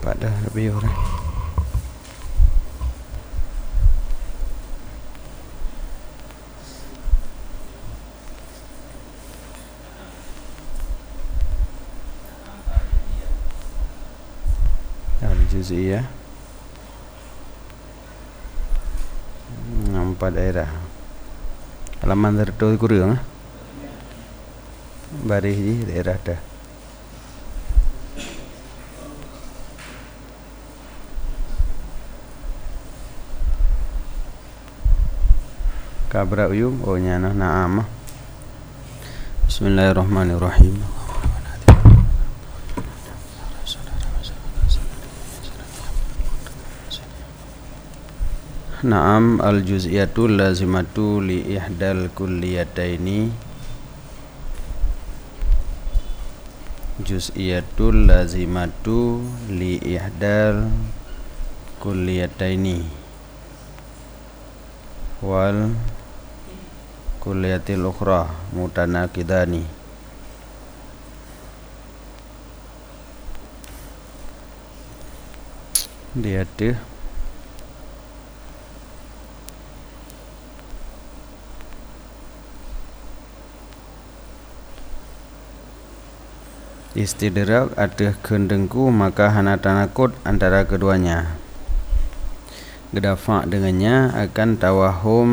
dah lebih orang. Al-Juz'iyah 4 daerah. Halaman tertu kurang baris di daerah dah. Kabra uyum oh nyana na'am. Bismillahirrahmanirrahim. Naam al-juz'iyatul lazimatu li ihdal kulliyataini. Juz'iyatul lazimatu li ihdal kulliyataini wal kulliyatil ukhra mutanaqidani. Dia tuh istidrak ada kendengku maka hana tanakut antara keduanya. Gedafa dengannya akan tawahum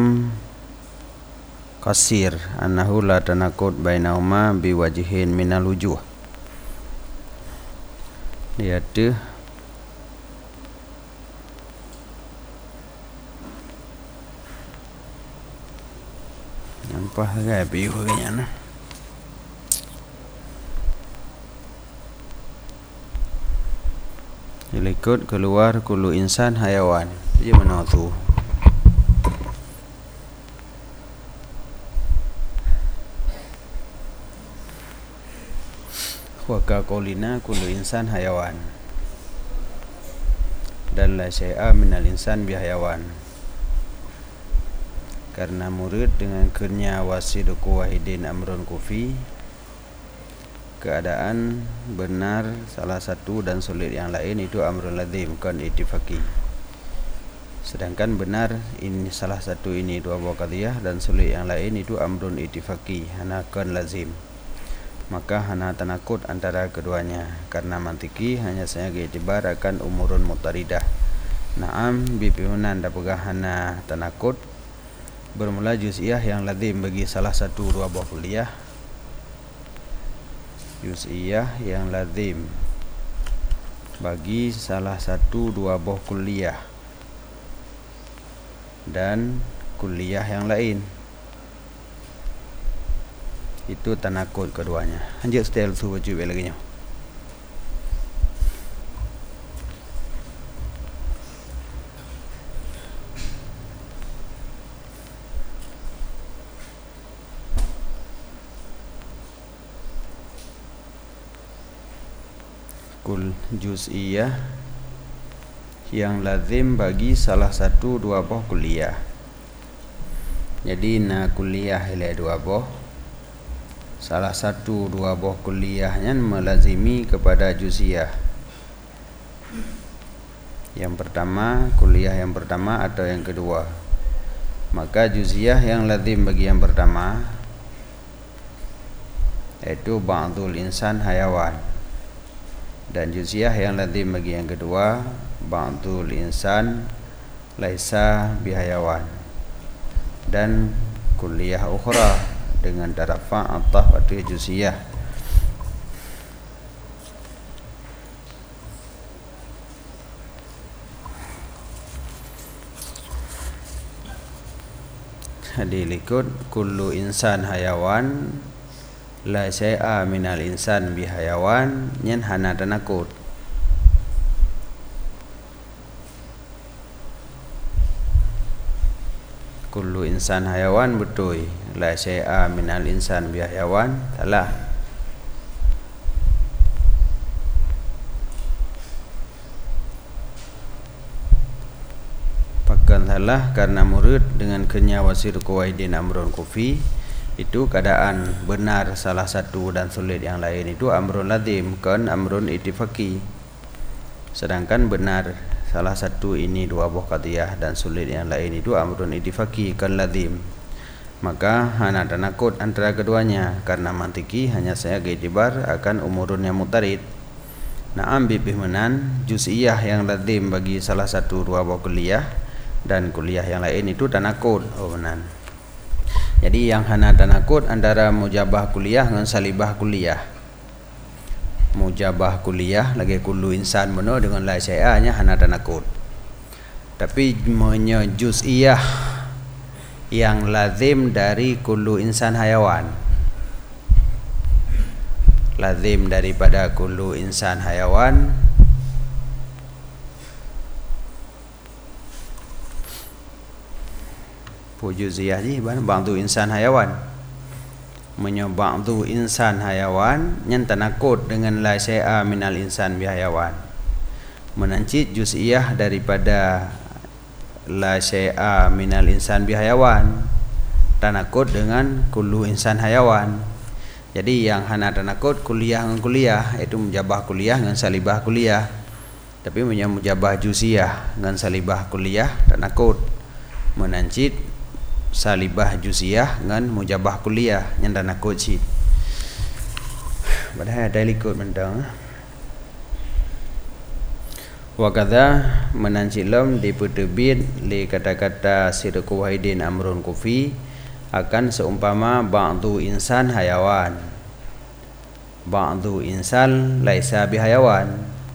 qasir annahu la tanakut bainahuma biwajihin minal wujuh. Dia tuh nampak agak biu kayaknya nah. Ikut keluar kullu insan hayawan. Dia mana tu? Wa ka qaulina kullu insan hayawan. Dan la syai'a minal insan bi hayawan. Karena murid dengan kernya wasiduku wahidin amrun kufi, keadaan benar salah satu dan sulit yang lain itu amrul lazim kan ittifaqi. Sedangkan benar ini salah satu ini dua buah qadiyah dan sulit yang lain itu amrun ittifaqi hana kan lazim. Maka hana tanakut antara keduanya karena mantiki hanya saja iktibar akan umurun mutaridah. Naam bipihunan dapegah hana tanakut bermula juz'iyah yang lazim bagi salah satu dua buah kulliyah. Juz'iyah yang lazim bagi salah satu dua buah kulliyah dan kulliyah yang lain itu tanakut keduanya. Anjir style tu wajib lagi nya. Kul juz'iyah yang lazim bagi salah satu dua buah kulliyah. Jadi na kulliyah ila dua buah. Salah satu dua buah kulliyahnya melazimi kepada juz'iyah. Yang pertama, kulliyah yang pertama atau yang kedua. Maka juz'iyah yang lazim bagi yang pertama yaitu ba'dul insan hayawan. Dan juz'iyah yang lazim bagi yang kedua ba'dul insan laisa bihayawan. Dan kulliyah ukhra dengan darafa atah pada juz'iyah. Hadi likut kullu insan hayawan la syai'a minal insan bihayawan nyen hana tanakut. Kullu insan hayawan betul, la syai'a minal insan bihayawan salah. Pakan salah karena murid dengan kenya wasir kuwaidin amrun kufi. Itu keadaan benar salah satu dan sulit yang lain itu amrun lazim kan amrun ittifaqi. Sedangkan benar salah satu ini dua buah qadiyah dan sulit yang lain itu amrun ittifaqi kal lazim. Maka hana tanakut antara keduanya karena mantiki hanya saya geitibar akan umurun yang mutarid. Na'am bibihmanan juz'iyah yang lazim bagi salah satu dua buah kuliah dan kuliah yang lain itu tanakut. Oh benar. Jadi yang hana tanakut antara mujabah kuliah dengan salibah kuliah. Mujabah kuliah lagi kullu insan benar dengan la syai'anya hana tanakut. Tapi juz'iyah yang lazim dari kullu insan hayawan. Lazim daripada kullu insan hayawan pujuziyah ji ba'du insan hayawan ba'du insan hayawan yang tanakut dengan la syai'a minal insan bi hayawan menancit juz'iyah daripada la syai'a minal insan bi hayawan tanakut dengan kullu insan hayawan. Jadi yang hana tanakut kuliah dengan kuliah itu mujabah kuliah dengan salibah kuliah. Tapi mujabah juz'iyah dengan salibah kuliah tanakut menancit salibah juz'iyah dengan mujabah kuliah yang tanakut cit. Padahal ada likut mentang. Wa kadza menancit lam diputebit li kata-kata sidqu wahidin amrun kufi akan seumpama ba'du insan hayawan. Ba'du insan laisa bihayawan.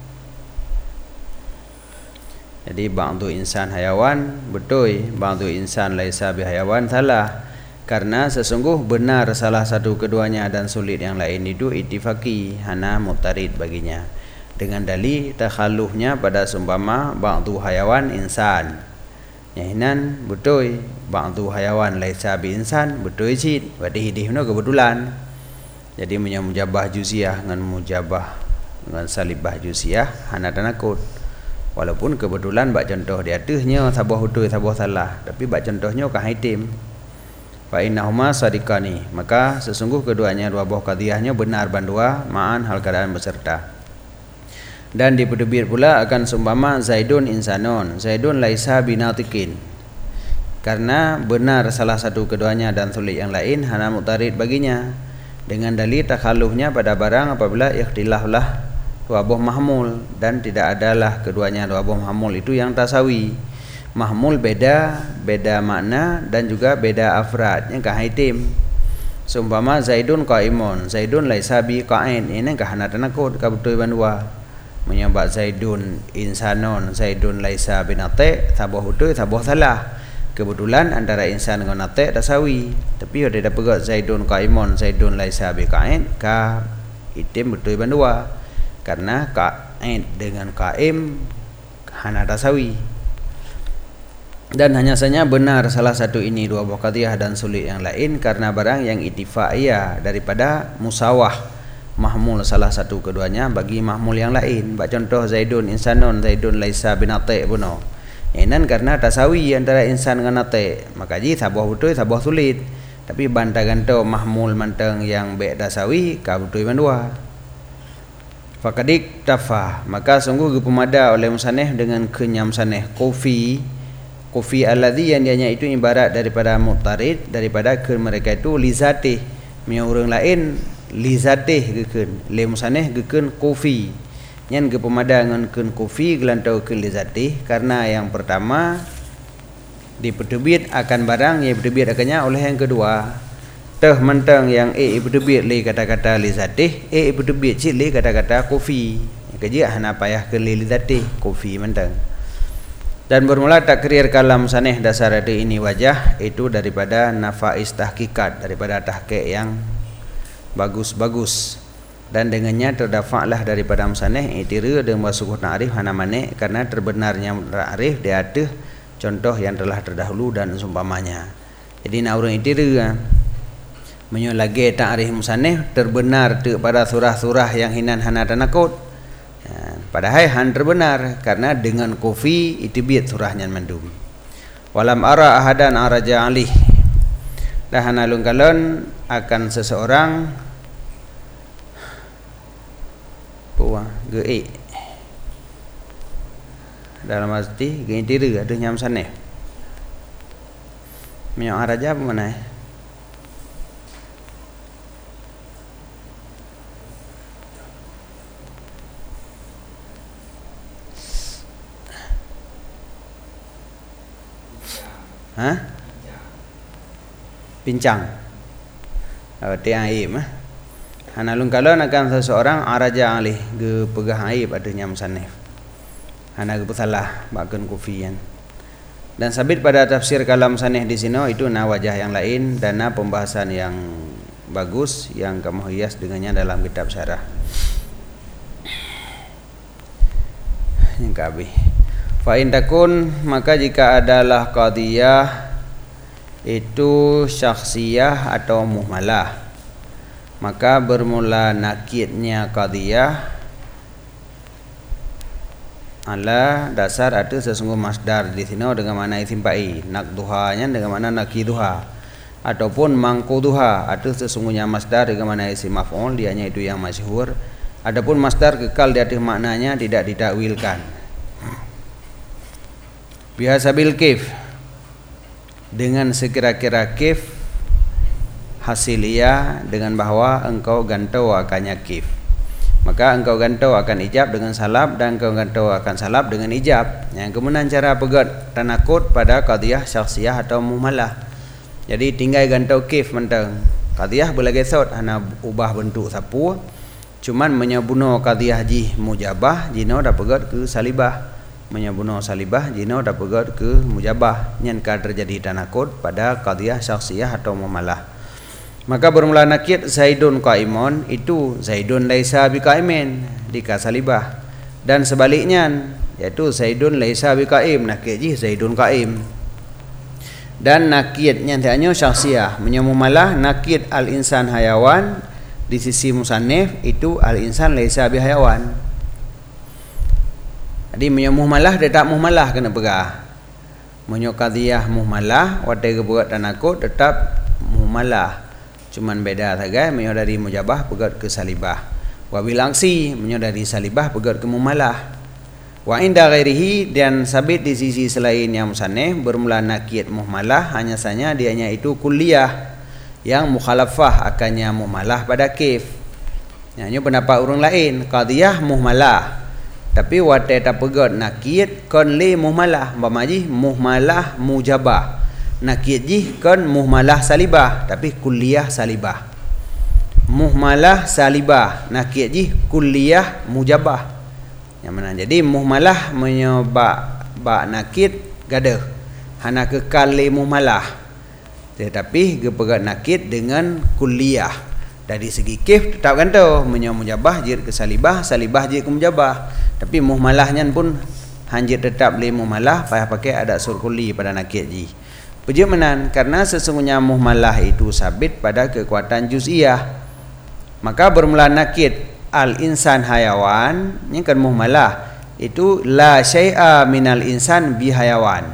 Jadi ba'du insan hayawan betul, ba'du insan laisa bihayawan salah. Karena sesungguh benar salah satu keduanya dan sulit yang lain itu ittifaqi hana mutarid baginya. Dengan dalil takhalluhnya pada seumpama ba'du hayawan insan. Yahinan betul ba'du hayawan laisa bi insan betul cit berarti hidihna kebetulan. Jadi mujabah juz'iyah dengan mujabah dengan salibah juz'iyah hana tanakut. Walaupun kebetulan bak contoh di atasnya sabah betul sabah salah tapi bak contohnya ka haitim. Fa innahuma sadiqani maka sesungguh keduanya dua buah qadiyahnya benar bandua ma'an hal keadaan beserta. Dan dipedebir pula akan seumpama Zaidun insanun, Zaidun laisa binatikin. Karena benar salah satu keduanya dan sulit yang lain hana mutarid baginya. Dengan dalil takhalluhnya pada barang apabila ikhtilaflah dua buah mahmul dan tidak adalah keduanya dua buah mahmul itu yang tasawi. Mahmul beda makna dan juga beda afrad yang ka haitim. Seumpama Zaidun qaimun, Zaidun laisa bi qa'in. Ini ka hana tanakut ka betul bandua. Menyebab Zaidun insanun, Zaidun laisa binate, sabah betul sabah salah. Kebetulan antara insan dengan nate tasawi. Tapi ada pegat Zaidun qaimun, Zaidun laisa biqain ka itim betul bandua. Karena qaid dengan qaim hana tasawi. Dan hanya saja benar salah satu ini dua buah qadiyah dan sulit yang lain karena barang yang ittifaqiyah daripada musawah mahmul salah satu keduanya bagi mahmul yang lain. Bak contoh Zaidun insanun, Zaidun laisa binate buno. Inan karena tasawi antara insan dengan nate. Maka ji sabah betul sabah sulit. Tapi bantaganto mahmul manteng yang be tasawi ka betul bandua. Faqadik tafah maka sungguh gepemada oleh musaneh dengan kenyam saneh kofi alladhi yang dianya itu ibarat daripada mutarid daripada ke mereka itu lizatih punya orang lain lizatih geken le musaneh geken kofi nyan ge pemada ngan ken kofi gelantau ke lizatih karena yang pertama dipetebit akan barang yang dipetebit akannya oleh yang kedua teh mentang yang dipetebit le kata-kata lizatih dipetebit cik le kata-kata kofi kerja hana payah ke lizatih kofi mentang. Dan bermula takrir kalam saneh dasar ada ini wajah itu daripada nafais tahqiqat daripada tahqiq yang bagus-bagus dan dengannya terdafa'lah daripada musaneh i'tira dengan sukuh ta'rif hana mane karena terbenarnya ta'rif di atas contoh yang telah terdahulu dan seumpamanya. Jadi nak urang i'tira menyo lagi ta'rif musaneh terbenar pada surah-surah yang hinan hana tanakut. Padahal han terbenar karena dengan kofi itu biat surahnya mandum. Walam ara ahadan araja alih. Dah hanalung kalon akan seseorang puah ge dalam arti gini diri ada nyam saneh. Minyak araja apa mana? Hah? Pincang. Tiang aib Hanalun kalau akan seseorang araja alih ke pegah aib ada nyam saneh. Hana ke salah bakun kufian. Dan sabit pada tafsir kalam saneh di sini itu wajah yang lain dan pembahasan yang bagus yang kamu hias dengannya dalam kitab syarah. Yang kabeh. Fa in takun maka jika adalah qadiyah itu syakhsiyah atau muhmalah, maka bermula nakidnya qadiyah ala dasar ada sesungguh masdar di sini dengan makna isim fa'il, nakduhanya dengan makna nakiduha, ataupun mangkuduha ada sesungguhnya masdar dengan makna isim maf'ul, dianya itu yang masyhur. Adapun masdar kekal di atas maknanya tidak ditakwilkan. Biasa bil kif dengan sekira-kira kif hasiliyah dengan bahwa engkau gantau akannya kif. Maka engkau gantau akan ijab dengan salab dan engkau gantau akan salab dengan ijab. Yang kemudian cara pegat tanakut pada qadiyah syakhsiyah atau muhmalah. Jadi tinggal gantau kif mentang. Qadiyah boleh gesot hana ubah bentuk sapu. Cuman menyabuno qadiyah ji mujabah jino dah pegat ke salibah. Menyabuno salibah jino dah pegat ke mujabah. Nyen ka terjadi tanakut pada qadiyah syakhsiyah atau muhmalah. Maka bermula nakid Zaidun qaimun itu Zaidun laisa biqaimin dikasalibah, dan sebaliknya yaitu Zaidun laisa biqaim nakid ji Zaidun qaim. Dan nakidnya hanya syakhsiyah menyamumalah nakid al-insan hayawan di sisi musannif itu al-insan laisa bihayawan. Jadi menyamumalah tetap muhmalah kena pegah. Menyokadiyah muhmalah wadai kebuat tanakut tetap muhmalah. Cuman beda saja menyo dari mujabah pegat ke salibah. Wa bil aksi menyo dari salibah pegat ke mumalah. Wa inda ghairihi dan sabit di sisi selain yang musannif bermula nakid muhmalah hanya saja dianya itu kulliyah yang mukhalafah akannya muhmalah pada kif. Nyanyo pendapat orang lain qadiyah muhmalah. Tapi wate ta pegat nakid kon li muhmalah bamaji muhmalah mujabah. Nakid ji kan muhmalah salibah tapi kulliyah salibah. Muhmalah salibah nakid ji kulliyah mujabah. Yang mana jadi muhmalah menyebab ba nakid gadah hana kekal li muhmalah. Tetapi gepegat nakid dengan kulliyah. Dari segi kif tetap gantau mujabah jid ke salibah, salibah jid ke mujabah. Tapi muhmalahnya pun hanjit tetap li muhmalah payah pakai ada sur kulli pada nakid ji. Perjemanan karena sesungguhnya muhmalah itu sabit pada kekuatan juz'iyah. Maka bermula nakid al-insan hayawan yang kan muhmalah itu la syai'a minal insan bi hayawan.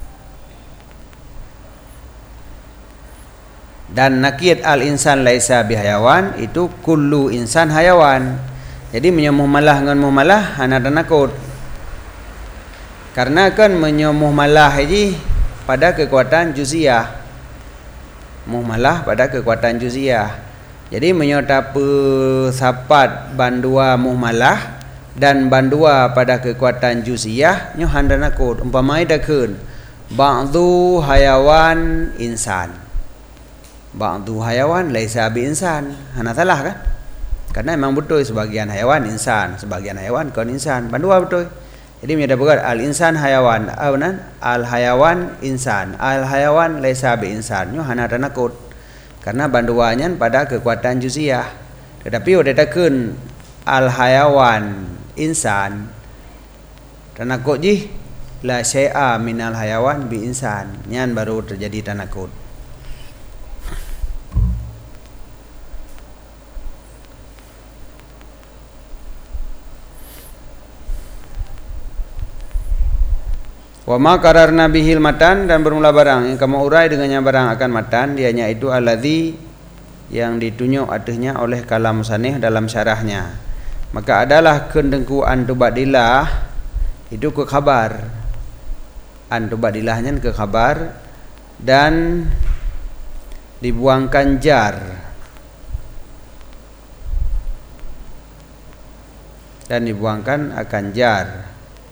Dan nakid al-insan laisa bi hayawan itu kullu insan hayawan. Jadi menyemuhmalah dengan muhmalah hana tanakut. Karena kan menyemuhmalah ini pada kekuatan juz'iyah, muhmalah pada kekuatan juz'iyah. Jadi menyota sapat bandua muhmalah dan bandua pada kekuatan juz'iyah nyo handa nakut. Umpamai dakun ba'du hayawan insan, ba'du hayawan laisa bi insan, hana salah kan? Karena memang betul sebagian hayawan insan, sebagian hayawan kon insan, bandua betul. Jadi menjadi berat al-insan hayawan, al-hayawan insan, al-hayawan laisa bi insan. Nyo hana tanakut. Karena banduannya pada kekuatan juz'iyah. Tetapi udah takun al-hayawan insan tanakut ji la syai'a minal hayawan bi insan. Nyan baru terjadi tanakut. Wa ma qararna bihil matan dan bermula barang yang kamu urai dengannya barang akan matan dianya itu alladzi yang ditunjuk atasnya oleh kalam musannif dalam syarahnya. Maka adalah kendengkuan tubadilah itu ke khabar. An tubadilahnya ke khabar dan dibuangkan jar. Dan dibuangkan akan jar.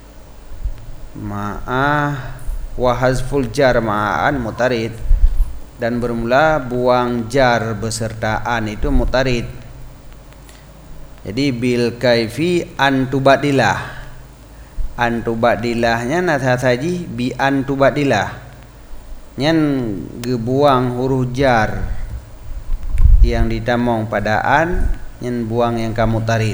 Ma'ah wa hazful jar ma'an mutarid, dan bermula buang jar beserta an itu mutarid. Jadi bil kaifi an tubadilah. An tubadilahnya nathaji bi an tubadilah. Nyan gebuang huruf jar yang ditamong pada an, nyan buang yang kamu tarid.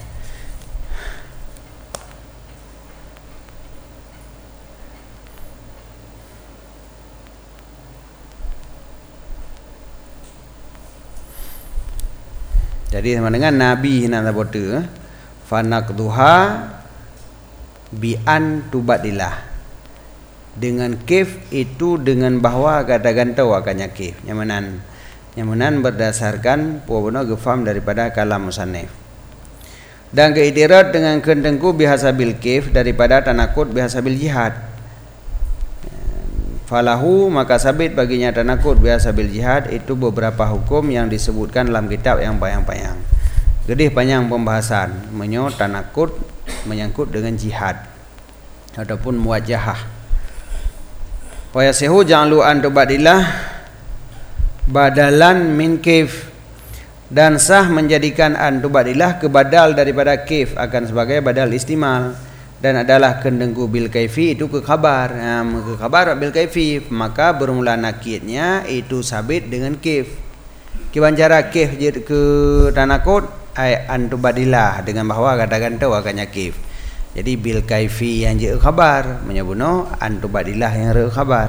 Jadi sama dengan Nabi nak bote fanaqduha bi an tubadilah. Dengan kif itu dengan bahwa kata gantau akannya kif. Nyamanan berdasarkan puabuna gefam daripada kalam musannif. Dan keitirat dengan kendengku bihasabil kif daripada tanakut bihasabil jihad. Falahu maka sabit baginya tanakut bihasabil jihad itu beberapa hukum yang disebutkan dalam kitab yang panjang-panjang. Gedih panjang pembahasan menyo tanakut menyangkut dengan jihad ataupun muwajahah. Wa yasihu ja'lu an tubadillah badalan min kif, dan sah menjadikan an tubadillah kebadal daripada kif akan sebagai badal istimal, dan adalah kendengku bil kaifi itu ke khabar. Ke khabar bil kaifi maka bermula nakidnya itu sabit dengan kif. Kiban cara kif ke tanakut ay an tubadillah dengan bahwa katakan tu akannya kif. Jadi bil kaifi yang je khabar menyebuno an tubadillah yang re khabar.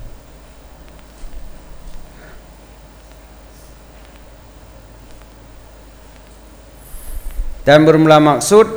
Dan bermula maksud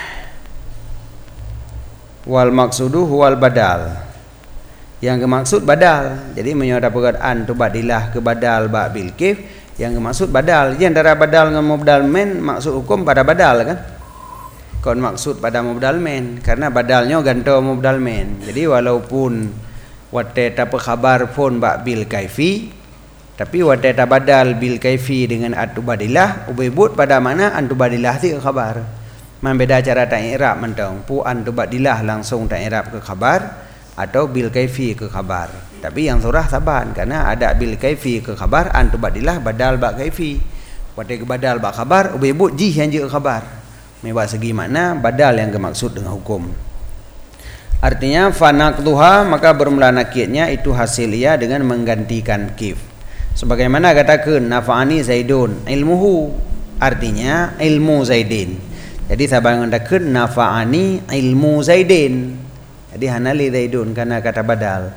wal maksudu huwal badal, yang kemaksud badal. Jadi menyodapakan an tubadilah ke badal ba bil kif, yang kemaksud badal. Jadi antara badal dengan mubdal men maksud hukum pada badal kan. Kon maksud pada mubdal men karena badalnya ganto mubdal men. Jadi walaupun wateta khabar pun ba bil kaifi, tapi wateta badal bil kaifi dengan an tubadilah ubebut pada mana an tubadilah ti khabar. Membeda cara ta'irab mentong pu an tubadilah langsung ta'irab ke khabar atau bil kaifi ke khabar. Tapi yang surah saban karena ada bil kaifi ke khabar, an tubadilah badal ba kaifi. Pada ke badal ba khabar ubebut jih yang je ke khabar. Mebak segi makna badal yang kemaksud dengan hukum. Artinya fanaqduha maka bermula nakidnya itu hasil ia dengan menggantikan kif. Sebagaimana katakan nafa'ani zaidun ilmuhu, artinya ilmu zaidin. Jadi sahabat mengatakan nafa'ani ilmu zaidin. Jadi hanali zaidun karena kata badal.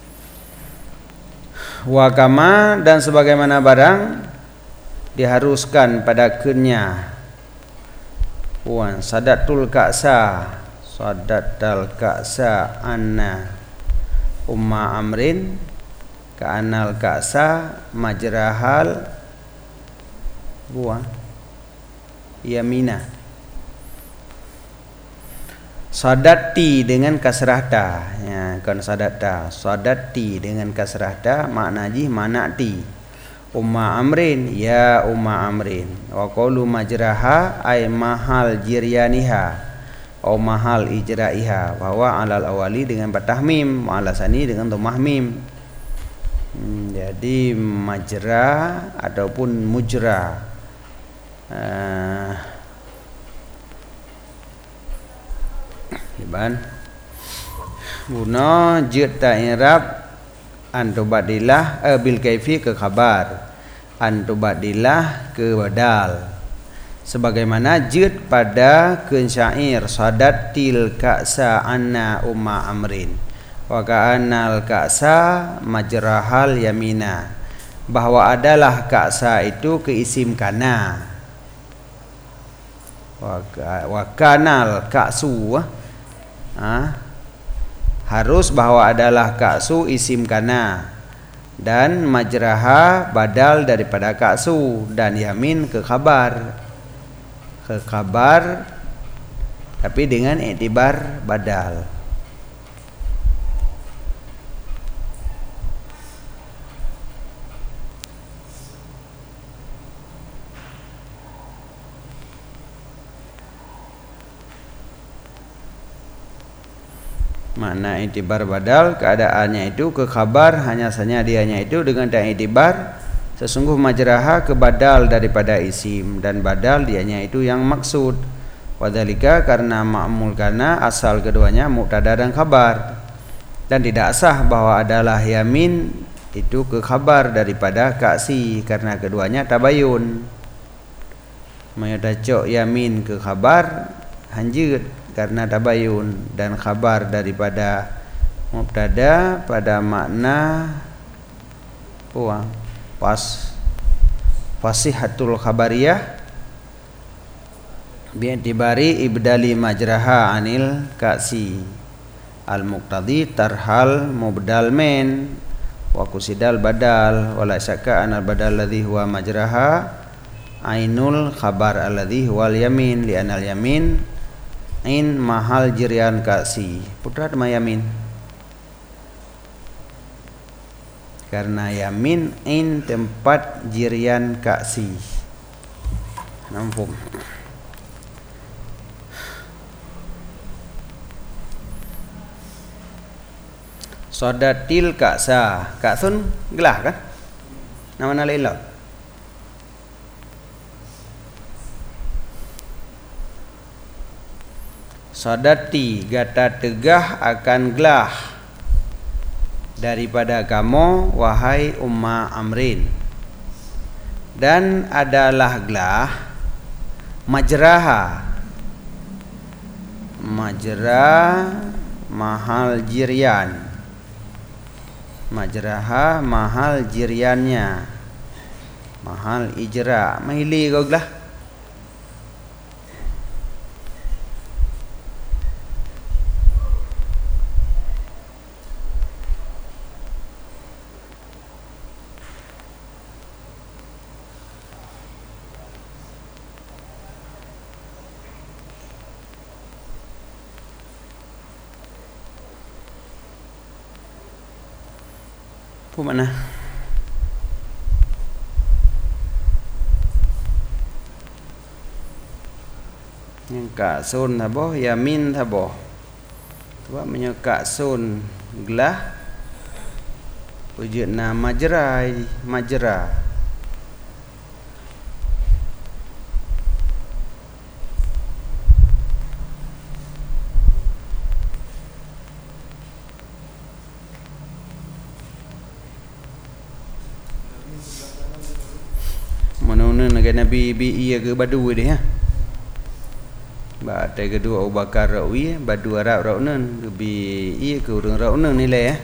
Wa kama dan sebagaimana barang diharuskan pada kenya. Wan sadatul ka'sa, sadatal ka'sa anna umma amrin ka'anal ka'sa majrahal buah yamina. Sadati dengan kasrah ta, ya kan sadata. Sadati dengan kasrah ta makna ji manati. Umma amrin ya umma amrin. Wa qaulu majraha ay mahal jiryaniha au mahal ijraiha. Bahwa alal awali dengan fathah mim, ala sani dengan dhammah mim. Jadi majra ataupun mujra. Iban guna jid ta'irab an tubadilah bil kaifi ke khabar, an tubadilah ke badal, sebagaimana jid pada kun syair sadatil ka'sa anna umma amrin wa ka'anal ka'sa majrahal yamina, bahwa adalah ka'sa itu ke isim kana wa kanal ka'su harus bahwa adalah ka'su isim kana dan majraha badal daripada ka'su dan yamin ke khabar tapi dengan iktibar badal. Makna iktibar badal, keadaannya itu ke khabar hanya saja dianya itu dengan tak iktibar sesungguh majraha ke badal daripada isim, dan badal dianya itu yang maksud. Wadhalika karena ma'mul kana asal keduanya mubtada dan khabar, dan tidak sah bahwa adalah yamin itu ke khabar daripada kaksi karena keduanya tabayun. Mayatacok yamin ke khabar hanjut karena tabayun, dan khabar daripada mubtada pada makna fasihatul khabariyah bi'tibari ibdali majraha anil kaksi al muqtadi tarhal mubdal men wa kusidal badal wala syakka anal badal ladzi huwa majraha ainul khabar alladzi huwal yamin li anal yamin in mahal jirian kaksi. Putra sama yamin, karena yamin in tempat jirian kaksi. Nampung sodatil kaksa, kaksun gelah kan nama nalailah. Sadati gata tegah akan gelah daripada kamu wahai umma amrin, dan adalah gelah majraha mahal jirian, majraha mahal jiriannya, mahal ijra mahili kau gelah. Apa mana? Yang kaksun thabo, yamin thabo. Sebab punya kaksun gelah wujudna majra. Mana Nabi iya ke badu dia. Ba tai kedua Abu Bakar rawi badu Arab raunan bi iya ke urang raunan nilai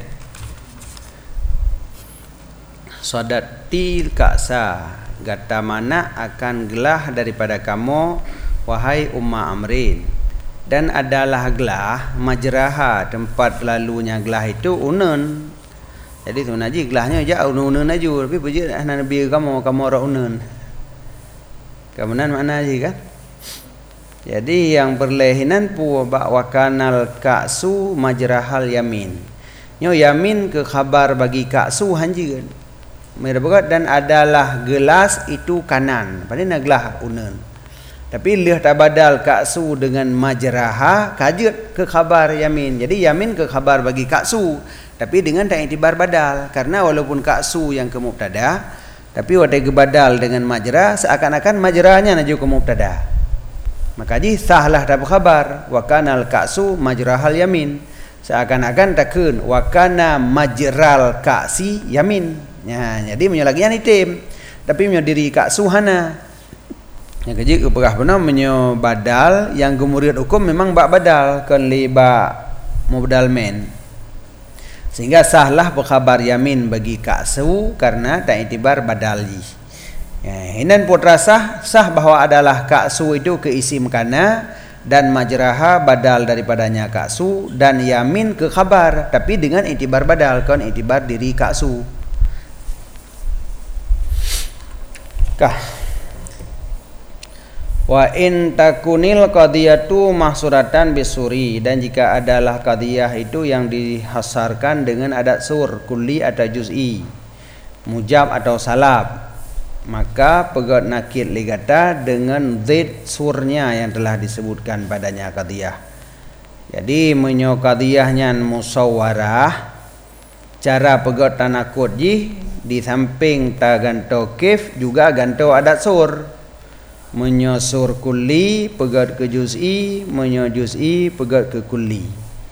Sadati kaksa gata mana akan gelah daripada kamu wahai umma amrin, dan adalah gelah majraha tempat lalunya gelah itu unun. Jadi tu naji gelahnya je unun aju, tapi bujur nabi kamu raunan. Kemudian makna je kan. Jadi yang berlehinan pu wakanal kaksu majrahal yamin. Nyo yamin ke khabar bagi kaksu hanji kan. Mereka dan adalah gelas itu kanan. Padahal gelah unun. Tapi lih tabadal kaksu dengan majraha kajut ke khabar yamin. Jadi yamin ke khabar bagi kaksu, tapi dengan tak iktibar badal, karena walaupun kaksu yang ke mubtada, tapi wadai ke badal dengan majra, seakan-akan majranya naju ke mubtada. Maka ji sahlah dapat khabar wa kanal kaksu majrahal yamin, seakan-akan takun wa kana majral kaksi yamin. Ya, jadi menyolagian itim, tapi menyodiri kaksu hana. Yang keji keperah benar menyo badal yang kemudian hukum memang bak badal kan liba mubdal men, sehingga sahlah berkhabar yamin bagi kaksu karena tak itibar badali. Ya, hinan putra sah bahawa adalah kaksu itu ke isim kana dan majraha badal daripadanya kaksu, dan yamin ke khabar tapi dengan itibar badal kan itibar diri kaksu. Wa in takunil qadiyatu mahsuratan bisuri, dan jika adalah qadiyah itu yang dihasarkan dengan adat sur kulli atau juz'i, mujab atau salab, maka pegat nakid ligata dengan zid surnya yang telah disebutkan padanya qadiyah. Jadi menyo qadiyahnya musawwarah, cara pegat tanakut ji di samping ta ganto kif juga ganto adat sur. Menyo sur kulli pegat ke juz'i, menyo juz'i pegat ke kulli.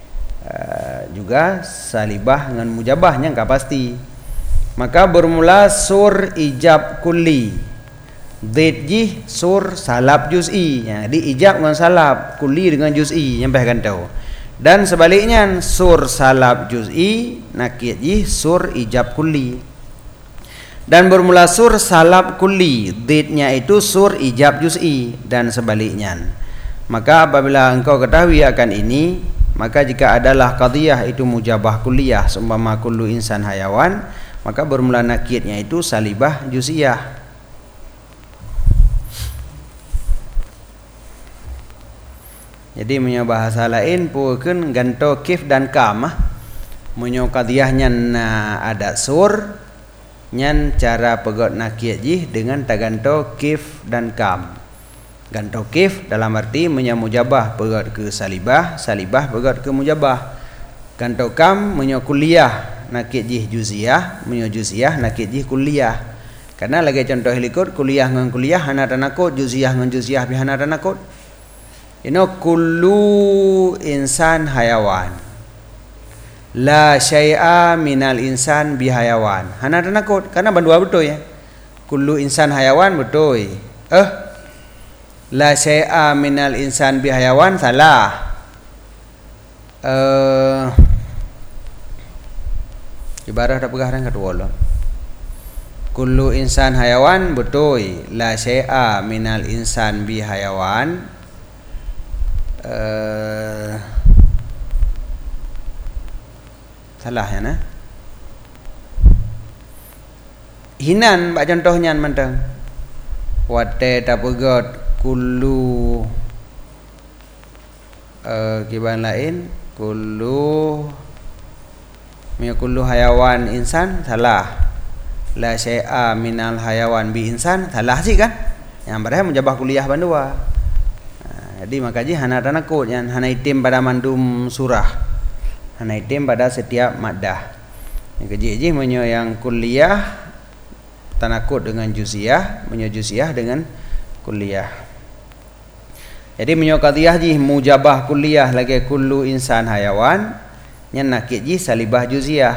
Juga salibah dengan mujabahnya enggak pasti. Maka bermula sur ijab kulli, zid sur salab juz'i. Jadi ijab dengan salab, kulli dengan juz'i, nyampai gantau. Dan sebaliknya sur salab juz'i, nakid sur ijab kulli. Dan bermula sur salab kulli, zidnya itu sur ijab juz'i, dan sebaliknya. Maka apabila engkau ketahui akan ini, maka jika adalah qadiyah itu mujabah kulliyah, seumpama kullu insan hayawan, maka bermula nakidnya itu salibah juz'iyah. Jadi menyo bahasa lain pukeun ganto kif dan kam, menyo qadiyahnya ada sur, nyan cara pegot nakid jih dengan taganto kif dan kam. Ganto kif dalam arti menyamujabah pegot ke salibah, salibah pegot ke mujabah. Ganto kam menyo kulliyah nakid jih juz'iyah, menyo juz'iyah nakid jih kulliyah. Karena lagi contoh likut kulliyah dengan kulliyah hana tanakut, juz'iyah dengan juz'iyah bihana tanakut. Ino kullu insan hayawan, la syai'a minal insan bihayawan. Hana tanakut karena bandua betul ya. Kullu insan hayawan betul. La syai'a minal insan bihayawan salah. Ibarat dah pegah dengan kedua lah. Kullu insan hayawan betul. La syai'a minal insan bihayawan. Salah ya nah. Hinan bak contohnya mentang. Wate ta pegot kullu kiban lain kullu hayawan insan salah. La syai'a minal hayawan bi insan salah sih kan. Yang berarti menjabah kuliah bandua. Jadi makaji hana tanakut yang hana itim pada mandum surah. Hana itim pada setiap maddah. Yang keji menyo yang kuliah tanakut dengan juz'iyah, menyo juz'iyah dengan kuliah. Jadi menyo qadiyah ji mujabah kuliah lagi kullu insan hayawan, yang nakid ji salibah juz'iyah.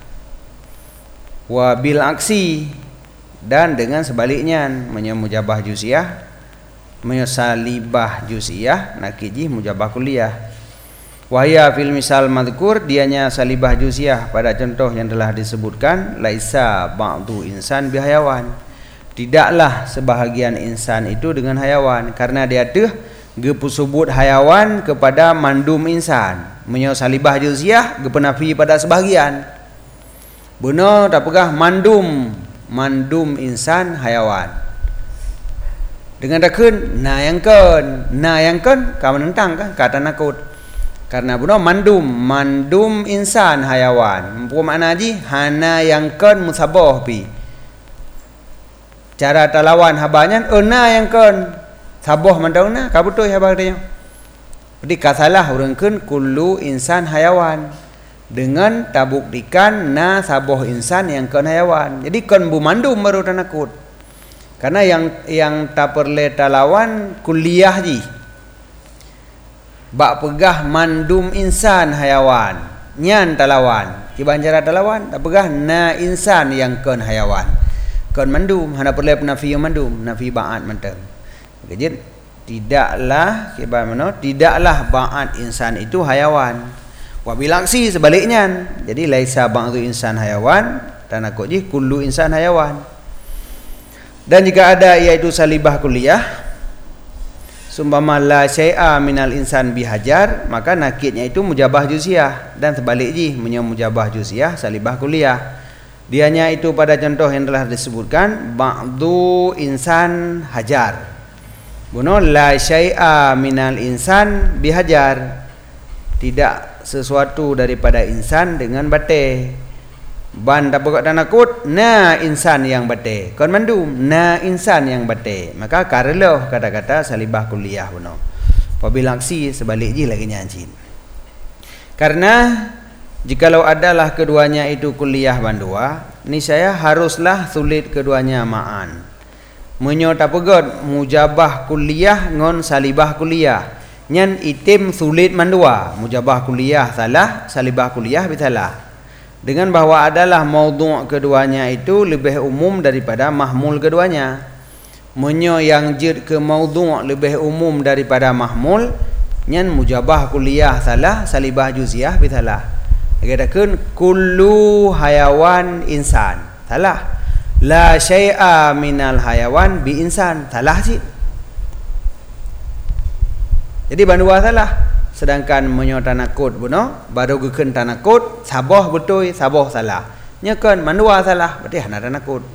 Wa bil aksi, dan dengan sebaliknya menyo mujabah juz'iyah, menyo salibah juz'iyah, nakid ji mujabah kuliah. Wahya fil misal madhkur, dianya salibah juz'iyah pada contoh yang telah disebutkan, laisa ba'du insan bihayawan, tidaklah sebahagian insan itu dengan hayawan, karena dia tuh gepusubut hayawan kepada mandum insan. Menyo salibah juz'iyah gepenafi pada sebahagian. Benar tak pegah mandum insan hayawan. Dengan takun na yang kan kamu nentang kan kata nakut. Karena benar mandum insan hayawan. Apa makna ji? Hana yang kan musabah pi. Cara talawan habanya na yang kan sabah mandau na ka betul habang dia. Jadi kasalah urang kan kullu insan hayawan. Dengan tabuktikan na sabah insan yang kan hayawan. Jadi kan bu mandum baru tanakut. Karena yang tak perlu talawan kuliah ji. Bak pegah mandum insan hayawan. Nyan talawan. Kiban cara talawan tak pegah na insan yang kan hayawan. Kan mandum hana perlu nafi mandum, nafi ba'at mantap. Jadi tidaklah kiban mana? Tidaklah ba'at insan itu hayawan. Wa bilaksi sebaliknya. Jadi laisa ba'du insan hayawan, tanakut ji kullu insan hayawan. Dan jika ada iaitu salibah kuliah, sumpama la syai'a minal insan bihajar, maka nakidnya itu mujabah juz'iyah, dan sebalik ji mujabah juz'iyah salibah kuliah. Dianya itu pada contoh yang telah disebutkan ba'du insan hajar. Buno la syai'a minal insan bihajar. Tidak sesuatu daripada insan dengan bate. Ban tak berkat dan akut na insan yang bate. Kon mandum na insan yang bate. Maka kareloh kata-kata salibah kuliah buno. Apabila aksi sebalik je lagi nyancin. Karena jikalau adalah keduanya itu kuliah bandua, niscaya haruslah sulit keduanya ma'an. Menyo tak pegot mujabah kuliah ngon salibah kuliah. Nyan itim sulit mandua. Mujabah kuliah salah, salibah kuliah bisalah. Dengan bahawa adalah maudhu' keduanya itu lebih umum daripada mahmul keduanya. Menyo yang jid ke maudhu' lebih umum daripada mahmul, nyan mujabah kuliah salah, salibah juziah bisalah. Katakan kullu hayawan insan. Salah. La syai'a minal hayawan bi insan. Salah sih. Jadi bandua salah. Sedangkan menyo tanakut buno baru geken tanakut sabah betul sabah salah. Nyakan mandua salah berarti hana tanakut.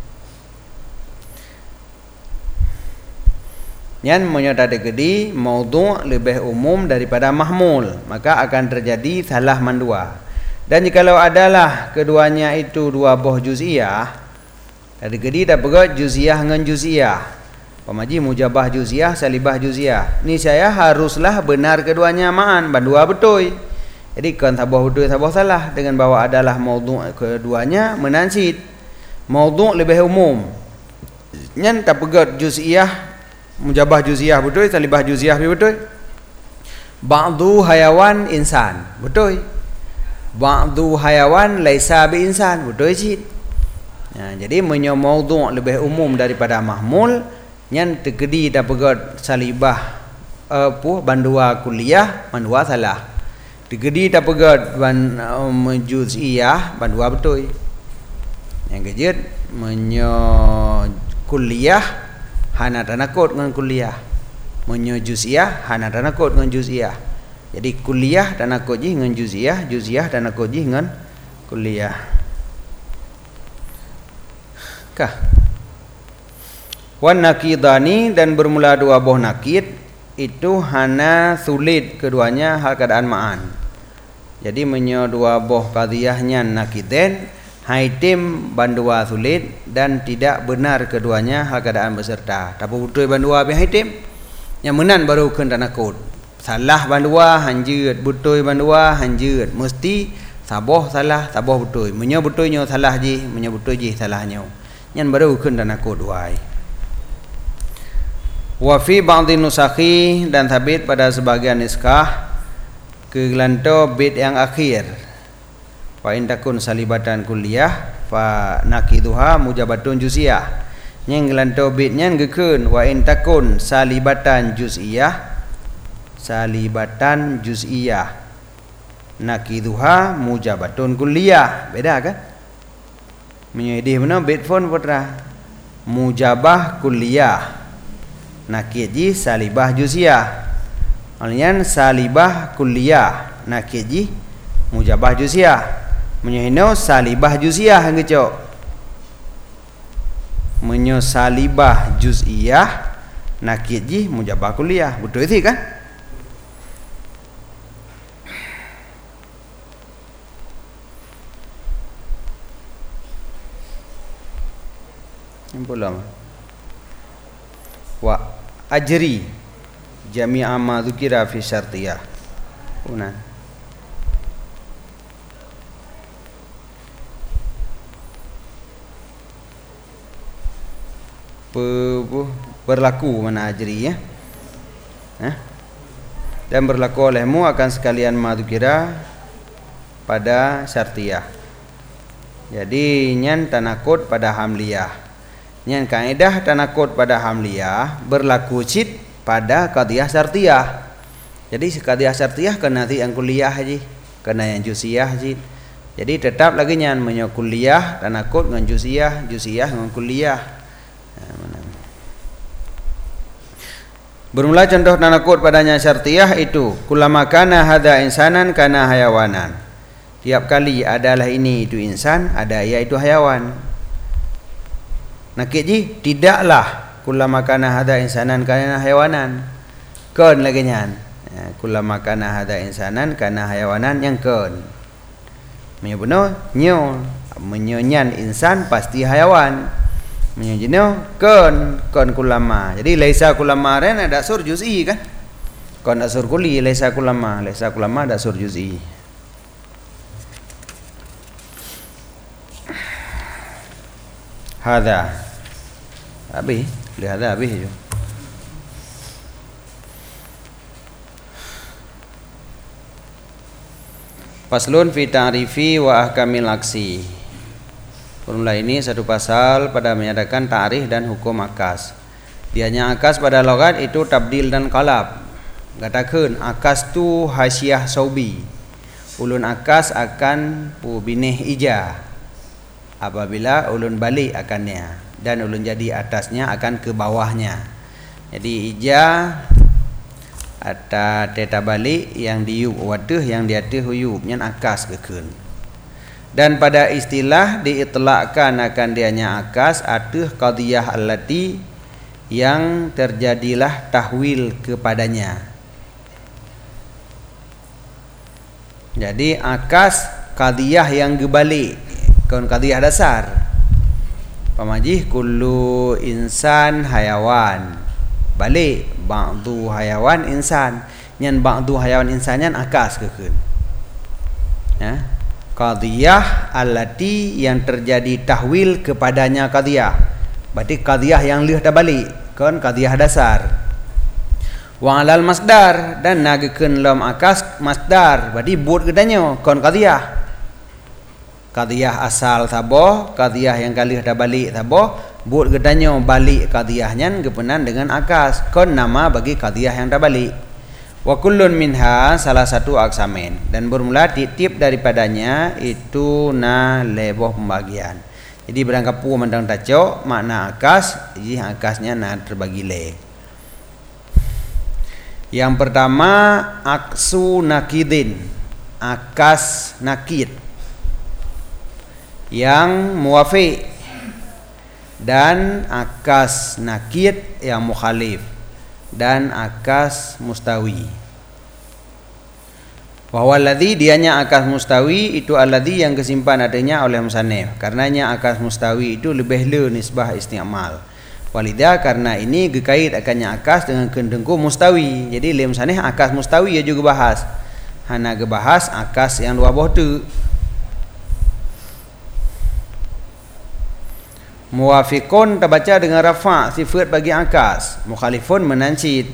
Yang menyo tadi gedi maudhu' lebih umum daripada mahmul, maka akan terjadi salah mandua. Dan jikalau adalah keduanya itu dua buah juz'iyah, tadi gedi dah pegat juz'iyah dengan juz'iyah. Pemaji mujabah juz'iyah, salibah juz'iyah. Ni saya haruslah benar keduanya ma'an, bandua betul. Jadi kan sabah betul, sabah salah. Dengan bahawa adalah maudhu' keduanya menansid. Maudhu' lebih umum. Nyan tak pegat juz'iyah, mujabah juz'iyah betul, salibah juz'iyah betul. Ba'du hayawan insan, betul. Ba'du hayawan laisa bi insan, betul cik. Jadi menyo maudhu' lebih umum daripada mahmul, nyan tegedi dah pegat salibah bandua kuliah, bandua salah. Tegedi dah pegat juz'iyah, bandua betul. Yang kejut menyo kuliah hana tanakut dengan kuliah. Menyo juz'iyah hana tanakut dengan juz'iyah. Jadi kuliah tanakut je dengan juz'iyah, juz'iyah tanakut je dengan kuliah. Kah? Wan nakidani, dan bermula dua buah nakid itu hana sulit keduanya hal keadaan ma'an. Jadi menyo dua buah qadhiyahnya nakiden haitim bandua sulit dan tidak benar keduanya hal keadaan beserta. Tapi betul bandua bi haitim yang menan baru ken tanakut. Salah bandua hanjeut, betul bandua hanjeut. Mesti sabah salah, sabah betul. Menyo betulnya salah je, menyo betul je salahnya. Yang baru ken tanakut wai. Wa fi ba'dhi nusakhi, dan sabit pada sebagian niskah kegelanto bait yang akhir. Fa in takun salibatan kuliah fa nakiduha mujabatun juz'iyah. Yang gelanto baitnya gekeun wa in takun salibatan juz'iyah, salibatan juz'iyah nakiduha mujabatun kuliah. Beda kan? Menyedih mana bait phone putra mujabah kuliah, nakid ji salibah juz'iyah. Alian salibah kuliah, nakid ji mujabah juz'iyah. Menyehino salibah juz'iyah ngecok. Menyo salibah juz'iyah, nakid ji mujabah kuliah. Betul itu kan? Belum. Wa ajri jami'a ma dzukira fi syartiyah. Una. Berlaku mana ajri ya? Dan berlaku olehmu akan sekalian ma dzukira pada syartiyah. Jadi nyan tanakut pada hamliyah. Yang kaedah tanakut pada hamliyah berlaku cid pada qadhiyah syartiyah. Jadi qadhiyah syartiyah kena nanti yang kuliah je, kena yang juz'iyah je. Jadi tetap lagi nyan menyo kuliah tanakut dengan juz'iyah, juz'iyah dengan kuliah. Bermula contoh tanakut padanya syartiyah itu kullama kana hadza insanan kana hayawanan. Tiap kali adalah ini itu insan, ada ia itu hayawan. Nakid ji tidaklah kullama kana hada insanan kana hayawanan kan lagi nyan kullama kana hada insanan kana hayawanan yang kan menyo nyo menyanyan insan pasti hayawan menyo kan kullama jadi laisa kullama ren ada sur juz'i kan kon ada sur kulli laisa kullama ada sur juz'i hada habis lihat habis je Faslun fi ta'rifi wa ahkamil aksi. Formula ini satu pasal pada menyatakan ta'rif dan hukum akas. Dianya akas pada logat itu tabdil dan qalab. Katakan akas tu hasyiah saubi. Ulun akas akan binih ija. Apabila ulun balik akannya dan ulun jadi atasnya akan ke bawahnya. Jadi ija atau teta balik yang diuk waduh yang di atas huyub yang akas kekeun. Dan pada istilah diitlakkan akan dianya akas atuh qadiyah allati yang terjadilah tahwil kepadanya. Jadi akas qadiyah yang gebalik kon qadiyah dasar. Pamajih kullu insan hayawan balik ba'du hayawan insan nyan ba'du hayawan insan nyan akas kekeun ya qadiyah allati yang terjadi tahwil kepadanya qadiyah berarti qadiyah yang leuh dah balik kan qadiyah dasar wa alal masdar dan nagekeun lam akas masdar berarti buat gedanyo kon qadiyah asal taboh qadiyah yang kalih dah balik taboh buat gedanyo balik qadiyahnya gepenan dengan akas kon nama bagi qadiyah yang dah balik wa kullun minha salah satu aksamen dan bermula titip daripadanya itu na leboh pembagian jadi berangkapu mandang tacok makna akas jadi akasnya na terbagi le yang pertama aksu nakidin akas nakid yang muwafiq dan akas nakid yang mukhalif dan akas mustawi. Bahwa alladhi dianya akas mustawi itu alladhi yang kesimpan adanya oleh musannif. Karenanya akas mustawi itu lebih le nisbah isti'mal. Walidah karena ini gekait akannya akas dengan kendengku mustawi. Jadi le musannif akas mustawi ya juga bahas. Hana gebahas akas yang dua boh tu. Muwafiqun terbaca dengan rafa' sifat bagi akas, mukhalifun menancid.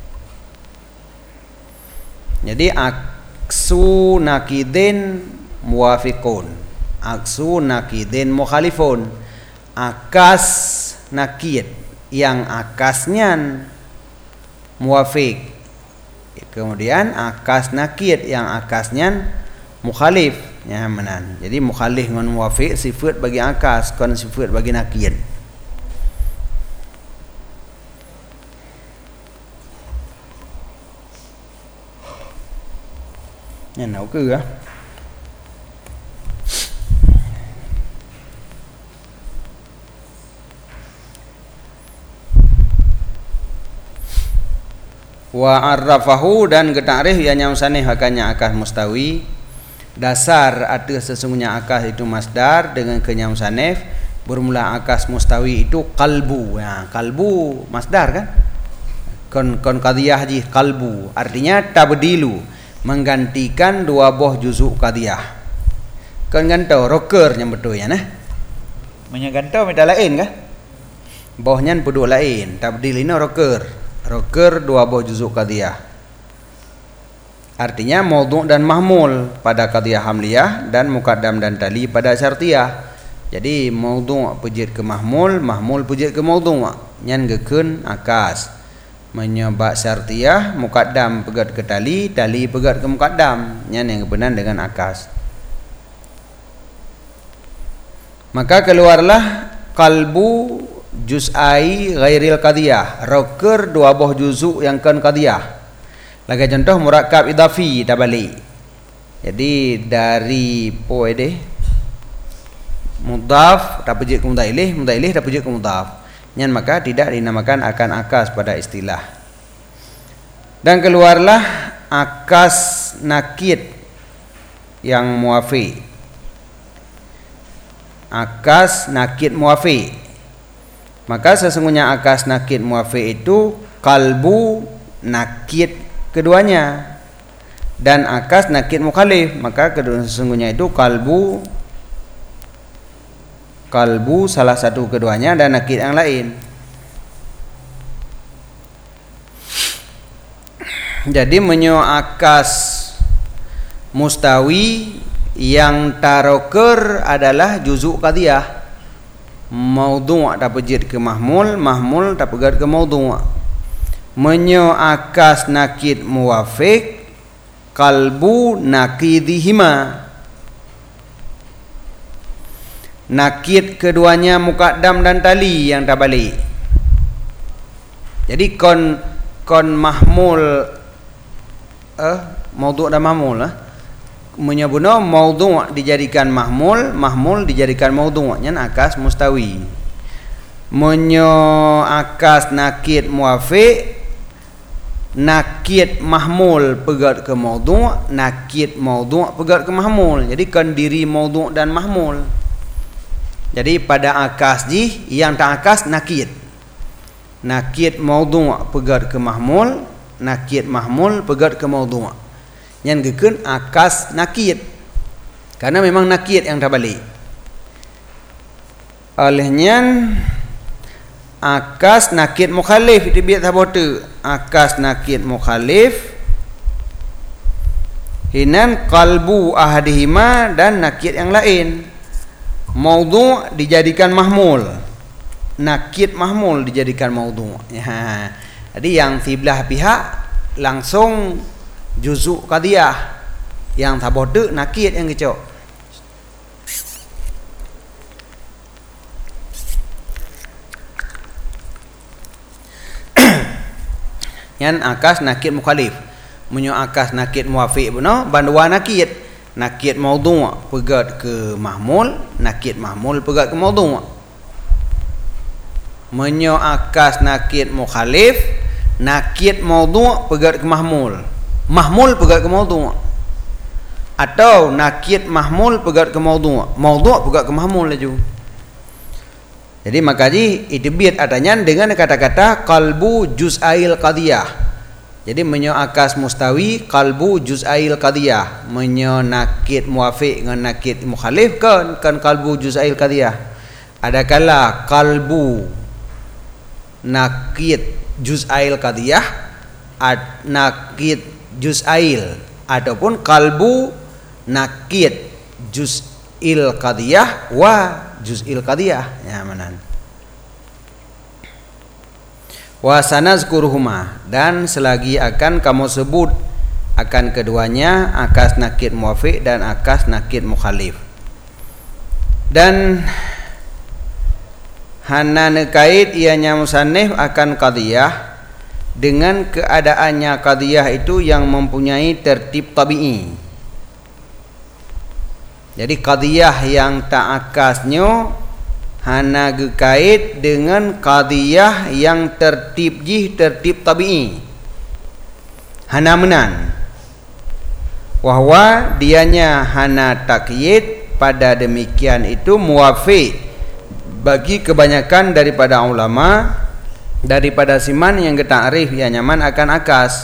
Jadi aksu nakidin muwafiqun, aksu nakidin mukhalifun. Akas nakid yang akasnya muwafiq. Kemudian akas nakid yang akasnya mukhalif ya menan. Jadi mukhalif dengan muwafiq sifat bagi akas kon sifat bagi nakid. Ya nau ke ah. Wa arrafahu dan getarif yang nyamsaneh akannya akas mustawi. Dasar ada sesungguhnya akas itu masdar dengan kenyam sanef bermula akas mustawi itu qalbu ya qalbu masdar kan kon qadiyah ji qalbu artinya tabdilu menggantikan dua boh juzuk qadiyah kan gantau rocker yang betul ya nah menyagantau beda lain kah bohnya peduk lain tabdil ini rocker dua boh juzuk qadiyah. Artinya maudhu' dan mahmul pada qadiyah hamliyah dan muqaddam dan tali pada syartiyah. Jadi maudhu' pujit ke mahmul, mahmul pujit ke maudhu'. Nyan gekeun akas. Menyebab syartiyah, muqaddam pegat ke tali, tali pegat ke muqaddam. Nyan yang benar dengan akas. Maka keluarlah qalbu juz'ai ghairil qadiyah. Roker dua buah juzuk yang kan qadiyah. Lagi contoh murakkab idhafi dah balik. Jadi dari mudhaf dah pujit ke mudhaf ilaih dah pujit ke mudhaf. Nyan maka tidak dinamakan akan akas pada istilah. Dan keluarlah akas nakid yang muafi. Akas nakid muafi. Maka sesungguhnya akas nakid muafi itu kalbu nakid keduanya, dan akas nakid mukhalif. Maka sesungguhnya itu kalbu salah satu keduanya dan nakid yang lain. Jadi menyo akas mustawi yang taroker adalah juzuk qadiyah, maudhu' tapejid ke mahmul, mahmul tapegad ke maudhu'. Menyo akas nakid muwafiq kalbu nakidihima, nakid keduanya muqaddam dan tali yang tak balik. Jadi kon mahmul maudhu' dan mahmul menyebutnya maudhu' dijadikan mahmul, mahmul dijadikan maudhu', nya akas mustawi. Menyo akas nakid muwafiq, nakid mahmul pegat ke maudhu', nakid maudhu' pegat ke mahmul. Jadi kan diri maudhu' dan mahmul. Jadi pada akas yang tak akas nakid. Nakid maudhu' pegat ke mahmul, nakid mahmul pegat ke maudhu'. Yang gekeun akas nakid. Karena memang nakid yang tak balik. Olehnya akas nakid mukhalif itu biar tabote. Akas nakid mukhalif hinan qalbu ahadihima dan nakid yang lain. Maudhu' dijadikan mahmul, nakid mahmul dijadikan maudhu'. Ya. Jadi yang sebelah pihak langsung juzuk qadiyah, yang tabote nakid yang kecok. Yang akas nakid mukhalif. Menyo akas nakid muwafiq beno bandua nakid. Nakid maudhu' pegat ke mahmul, nakid mahmul pegat ke maudhu'. Menyo akas nakid mukhalif, nakid maudhu' pegat ke mahmul, mahmul pegat ke maudhu'. Atau nakid mahmul pegat ke maudhu', maudhu' pegat ke mahmul laju. Jadi maka itu biat adanya dengan kata-kata qalbu juz'ail qadiyah. Jadi menyo akas mustawi qalbu juz'ail qadiyah, menyo nakid muwafiq dengan nakid mukhalif kan qalbu juz'ail qadiyah. Adakala qalbu nakid juz'ail qadiyah, nakid juz'ail, ataupun qalbu nakid juz'il qadiyah wa juz'il qadiyah. Ya manan. Wa sanazkuruhuma, dan selagi akan kamu sebut akan keduanya, akas nakid muwafiq dan akas nakid mukhalif. Dan hana nekait ianya musannif akan qadiyah dengan keadaannya qadiyah itu yang mempunyai tertib tabi'i. Jadi qadiyah yang tak akasnya hana gekait dengan qadiyah yang tertib tabi'i. Hana menan. Wahwa dianya hana takyid pada demikian itu muwafiq bagi kebanyakan daripada ulama, daripada siman yang keta'rif ya nyaman akan akas.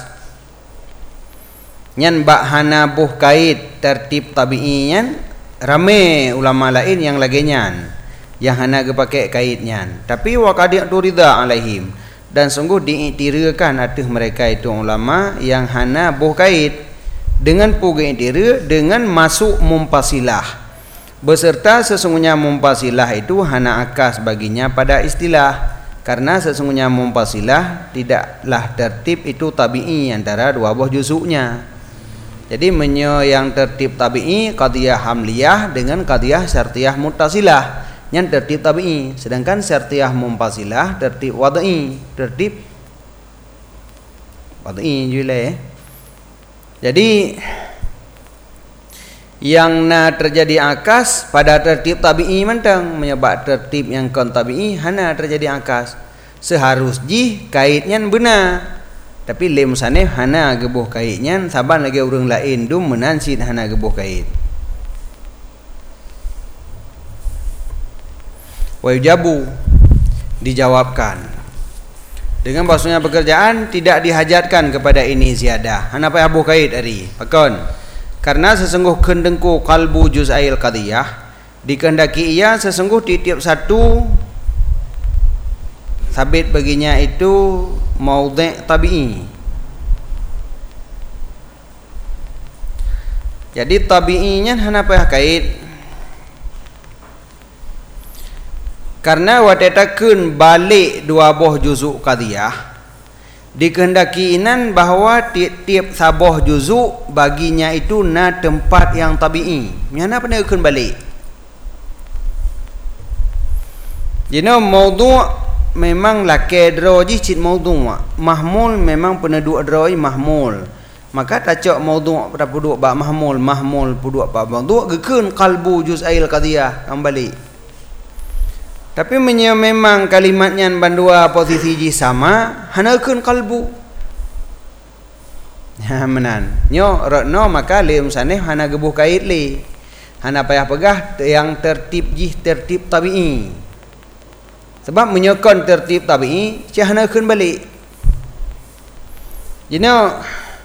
Nyan bak hana buh kait tertib tabi'i nyan rame ulama lain yang lagenyan yang hana pakai kaitnya, tapi waqadi' turida alaihim, dan sungguh diiktirakan atas mereka itu ulama yang hana buh kait dengan pugai diri dengan masuk mumpasilah, beserta sesungguhnya mumpasilah itu hana akas baginya pada istilah, karena sesungguhnya mumpasilah tidaklah tertib itu tabi'i antara dua buah juzuknya. Jadi menyo yang tertib tabi'i qadiyah hamliyah dengan qadiyah syartiyah muttasilah yang tertib tabi'i, sedangkan syartiyah mumpasilah tertib wad'i, tertib wad'i juga. Jadi Yang na terjadi akas pada tertib tabi'i mentang menyebab tertib yang kon tabi'i hana terjadi akas. Seharusnya kaitnya benar. Tapi lem saneh hana gebuh kaitnya saban lagi urang lain dum menansid hana gebuh kait. Wa yujabu dijawabkan dengan bahasanya pekerjaan tidak dihajatkan kepada ini ziyadah. Hana payah buh kait ari. Pakon. Karena sesungguh kendengku kalbu juz'ail qadiyah dikehendaki ia sesungguh tiap satu sabit baginya itu maudhi' tabi'i. Jadi tabi'inya hana payah kait. Karena watetakeun balik dua boh juzuk qadiyah dikehendaki inan bahawa tiap saboh juzuk baginya itu na tempat yang tabi'i. Nyana pernah akan balik. Jadi maudhu' memang laki droji cit maudhu'. Mahmul memang penduduk droji mahmul. Maka tacok maudhu' pada penduduk bak mahmul, mahmul penduduk bak maudhu' gekeun qalbu juz'ail qadiyah kembali. Tapi memang kalimatnya bandua posisi ji sama hanakeun kalbu. Ha menan. Nyo rokno maka lim saneh hana gebuh kait li. Hana payah pegah yang tertib ji tertib tabi'i. Sebab menyokon tertib tabi'i ci hanakeun balik. Jino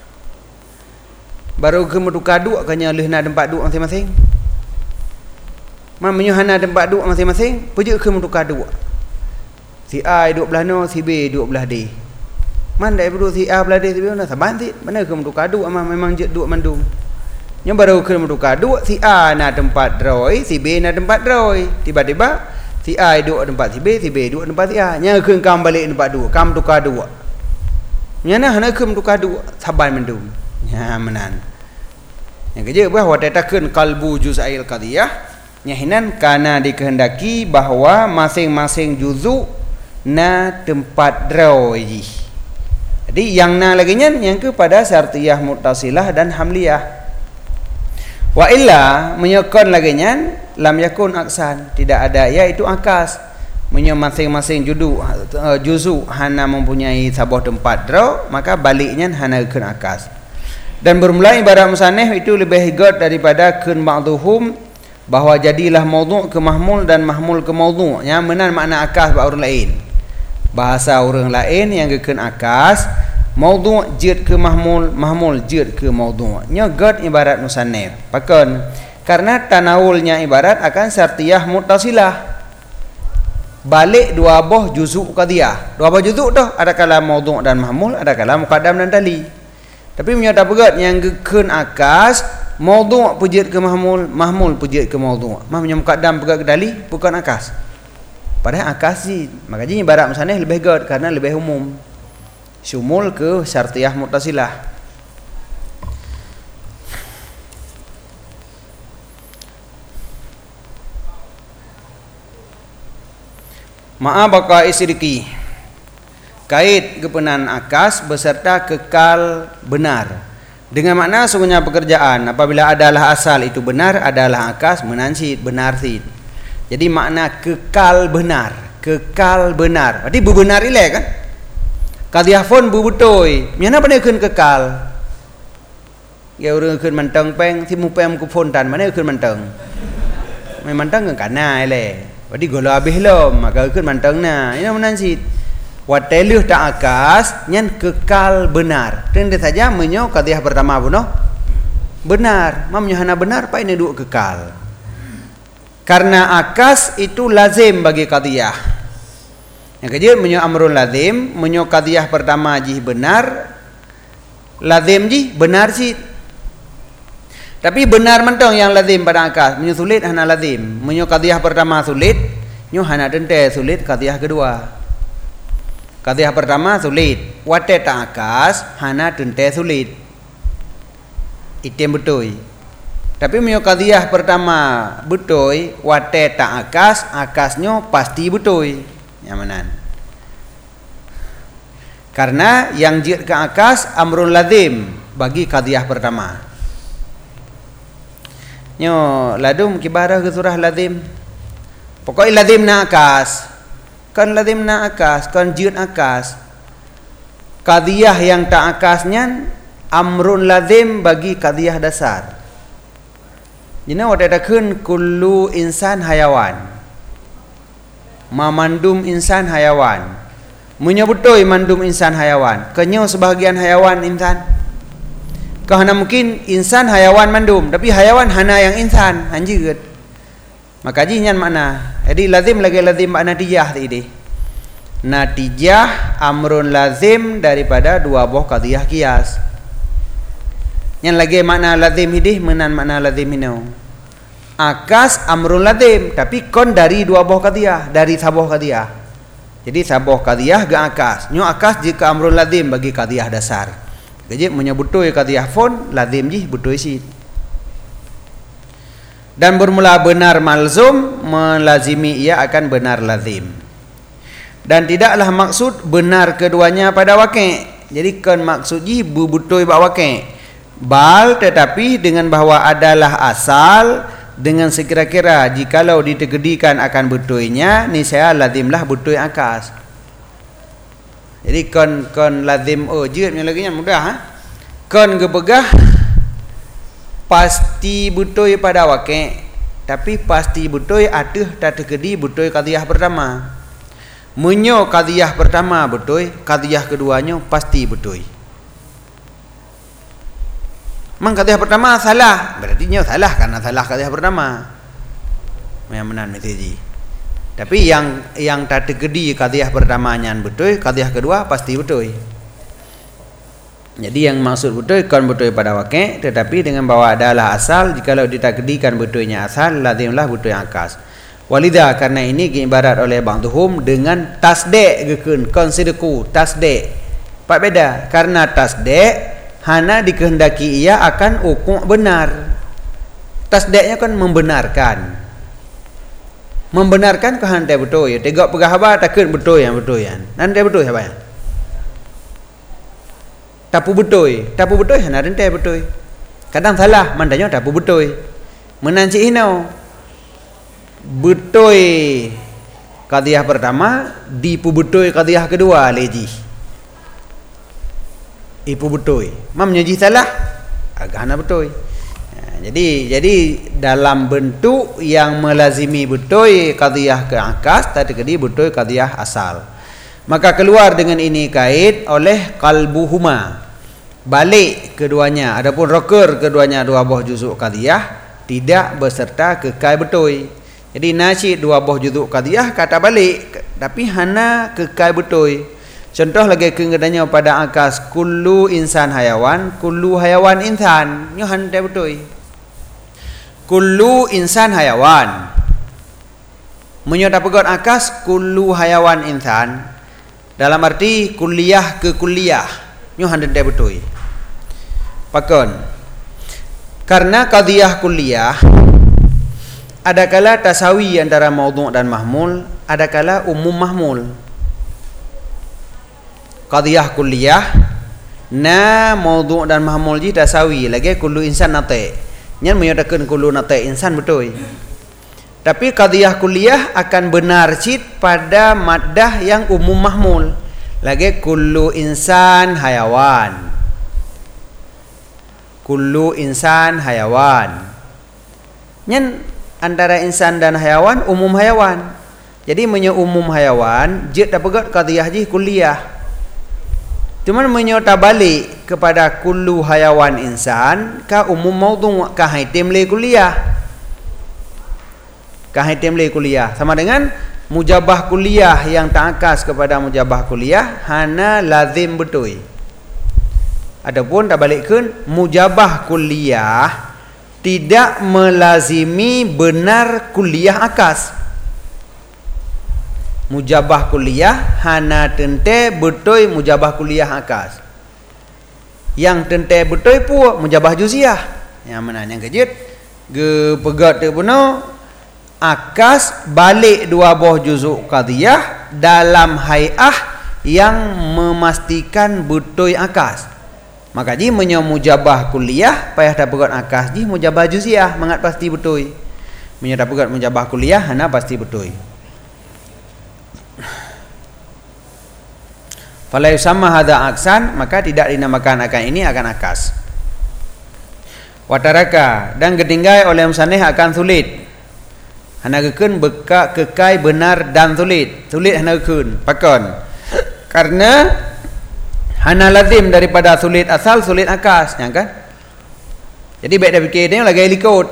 baru ke meduka duk kanya leuh na tempat duk masing-masing. Mamanya hana tempat duduk masing-masing, pergi ke menukar dua. Si A duduk belah no, si B duduk belah D. Mana dah duduk si A belah D, si B mana saban si mana ke menukar dua memang je duduk mandum. Yang baru ke menukar dua, si A na tempat Roy, si B na tempat Roy. Tiba-tiba si A duduk tempat si B duduk tempat si A. Nya ke kam balik tempat dua, kam tukar dua. Nya hana ke menukar dua, saban mandum. Ya menan. Yang kerja bahawa tetakeun qalbu juz'ail qadiyah nyahinan karena dikehendaki bahawa masing-masing juzuk na tempat drawi. Jadi yang na lagi yang kepada syartiyah muttasilah dan hamliyah. Wa illa menyokon lagi lam yakun aksan, tidak ada iaitu akas. Masing-masing juzuk hana mempunyai sebuah tempat draw, maka baliknya hana keun akas. Dan bermula ibarat musannif itu lebih higat daripada kun ba'dhuhum bahawa jadilah maudhu' ke mahmul dan mahmul ke maudhu'. Yang menan makna akas bak orang lain. Bahasa orang lain yang gekeun akas, maudhu' jid ke mahmul, mahmul jid ke maudhu'. Nya gad ibarat musannif. Pakon karena tanawulnya ibarat akan syartiyah muttasilah. Balik dua boh juzuk qadiyah. Dua boh juzuk tu ada kala maudhu' dan mahmul, ada kala muqaddam dan tali. Tapi menyata pegat yang gekeun akas maudhu' pujit ke mahmul, mahmul pujit ke maudhu'. Mahnya muqaddam pegat ke dali bukan akas. Padahal akas sih. Makanya ibarat musannif lebih gad karena lebih umum. Syumul ke syartiyah muttasilah. Ma'a baqa'i sidqi. Kait kebenaran akas beserta kekal benar. Dengan makna sungguhnya pekerjaan apabila adalah asal itu benar, adalah akas menansid benar sid. Jadi makna kekal benar, kekal benar. Berarti benar ile kan? Qadiyah pun bubutoi. Miana pada keun kekal. Ya urang keun manteng peng si mupem ku fontan mana keun manteng. Memang manteng kan kana ile. Berarti gola habis lom maka keun manteng na. Ini menansid. Wateluh tak akas nyan kekal benar. Tentu saja menyo qadiyah pertama puno benar. Mamnya hana benar pa ini duk kekal. Karena akas itu lazim bagi qadiyah. Yang kedua menyo amrul lazim, menyo qadiyah pertama ji benar. Lazim ji benar sih. Tapi benar mentong yang lazim pada akas. Menyo sulit hana lazim. Menyo qadiyah pertama sulit, nyo hana tente sulit qadiyah kedua. Qadiyah pertama sulit, wate tak akas hana tente sulit. Item betul. Tapi menyo qadiyah pertama betul, wate tak akas, akasnya pasti betul. Nyamanan. Karena yang jid ke akas amrul lazim bagi qadiyah pertama. nyo ladum kibarah ke surah lazim. Pokoknya lazim na akas. Kan lazim na akas, kan jut akas. Qadiyah yang tak akasnya amrun lazim bagi qadiyah dasar. Jadi ada kun kullu insan hayawan. Mamandum insan hayawan. Menyebutoi mandum insan hayawan. Kenyo sebahagian hayawan insan. Kerana mungkin insan hayawan mandum, tapi hayawan hana yang insan anjir. Maka jinyan makna. Jadi lazim lagi lazim makna natijah tadi. Natijah amrun lazim daripada dua buah qadiyah qiyas. Yang lagi makna lazim hidih menan makna lazim hinau. Akas amrun lazim tapi kon dari dua buah qadiyah, dari sabuh qadiyah. Jadi sabuh qadiyah ga akas. Nyo akas jika amrun lazim bagi qadiyah dasar. Jadi menyebutoi qadiyah fon lazim ji butoi sid. Dan bermula benar malzum melazimi ia akan benar lazim. Dan tidaklah maksud benar keduanya pada waqi'. Jadi kan maksud ji butoi ba waqi'. Bal tetapi dengan bahawa adalah asal dengan sekira-kira jikalau ditegedikan akan butoinya niscaya lazimlah butoi akas. Jadi kon lazim je yang lagi mudah ha. Kon gebegah pasti butoi pada waqi', tapi pasti butoi atuh tak tegedi butoi qadiyah pertama. Menyo qadiyah pertama butoi, qadiyah keduanya pasti butoi. Mang qadiyah pertama salah, berarti nyo salah karena salah qadiyah pertama. Yang menan mesti. Tapi yang tak tegedi qadiyah pertamanya butoi, qadiyah kedua pasti butoi. Jadi yang maksud butoi kon butoi pada waqi', tetapi dengan bahawa adalah asal jikalau ditakdikan butoinya asal lazimlah butoi akas. Walidha karena ini ibarat oleh ba'dhum dengan tasdi' gekeun konsiderku tasdi'. Pak beda karena tasdi' hana dikehendaki ia akan uku' benar. Tasdi'nya kan membenarkan. Membenarkan kehantai butoi. Tegak pegah apa takut butoi yang butoian. Nanti butoi apa ya? Tapu butoi hana rentai butoi. Kadang salah mandanya tapu butoi. Menanci hinau. Butoi qadiyah pertama dipu butoi qadiyah kedua leji. Ipu butoi. Mam nyaji salah agak hana butoi. Jadi dalam bentuk yang melazimi butoi qadiyah ke akas tadi kedi butoi qadiyah asal. Maka keluar dengan ini kait oleh qalbuhuma. Balik keduanya. Adapun roker keduanya dua buah juzuk qadiyah tidak beserta kekal butoi. Jadi nasyid dua buah juzuk qadiyah kata balik tapi hana kekal butoi. Contoh lagi kengadanya pada akas kullu insan hayawan, kullu hayawan insan. Nyo hantai butoi. Kullu insan hayawan. Menyota pegot akas kullu hayawan insan. Dalam arti kuliah ke kuliah. Nyo hantai butoi. Pakon. Karena qadiyah kuliah ada kala tasawi antara maudhu' dan mahmul, ada kala umum mahmul. Qadiyah kuliah na maudhu' dan mahmul ji tasawi lagi kullu insan nate. Nyan menyatakan kullu nate insan betul. Tapi qadiyah kuliah akan benar cit pada maddah yang umum mahmul. Lagi kullu insan hayawan. Kullu insan hayawan. Nyan antara insan dan hayawan umum hayawan. Jadi umum hayawan jet dah pegat qadiyah ji kuliah. Cuma menyota balik kepada kullu hayawan insan ka umum maudhu' ka haitim le kuliah. Ka haitim le kuliah sama dengan mujabah kuliah yang ta'akas kepada mujabah kuliah hana lazim betoi. Adapun tak balikkan mujabah kuliah tidak melazimi benar kuliah akas. Mujabah kuliah hana tente betoi mujabah kuliah akas. Yang tente betoi pu mujabah juziah. Yang mana yang kejut ge pegat te puno akas balik dua buah juzuk qadiyah dalam hai'ah yang memastikan betoi akas. Maka ji menyo mujabah kuliah payah dapat akas ji mujabah juziah mangat pasti betul. Menyo dapat mujabah kuliah hana pasti betul. Fala yusamma hadza aksan, maka tidak dinamakan akan ini akan akas. Wataraka, dan ketinggai oleh musannif akan sulit. Hana gekeun beka kekai benar dan sulit. Sulit hana gekeun pakon. Karena hana lazim daripada sulit asal sulit akas, ya kan? Jadi baik dah fikir dia lagi likut.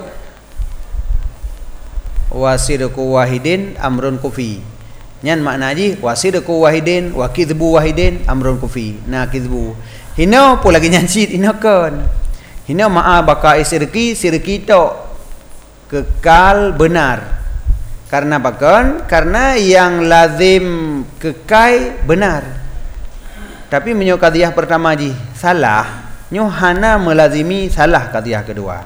Wasidqu wahidin amrun kufi. Nyan makna ji wasidqu wahidin wa kidbu wahidin amrun kufi. Nah kidbu. Hina pun lagi nyansit hina kan. Hina ma'a baqa'i sirki to kekal benar. Karena bakon, karena yang lazim kekal benar. Tapi menyo qadiyah pertama ji salah, nyo hana melazimi salah qadiyah kedua.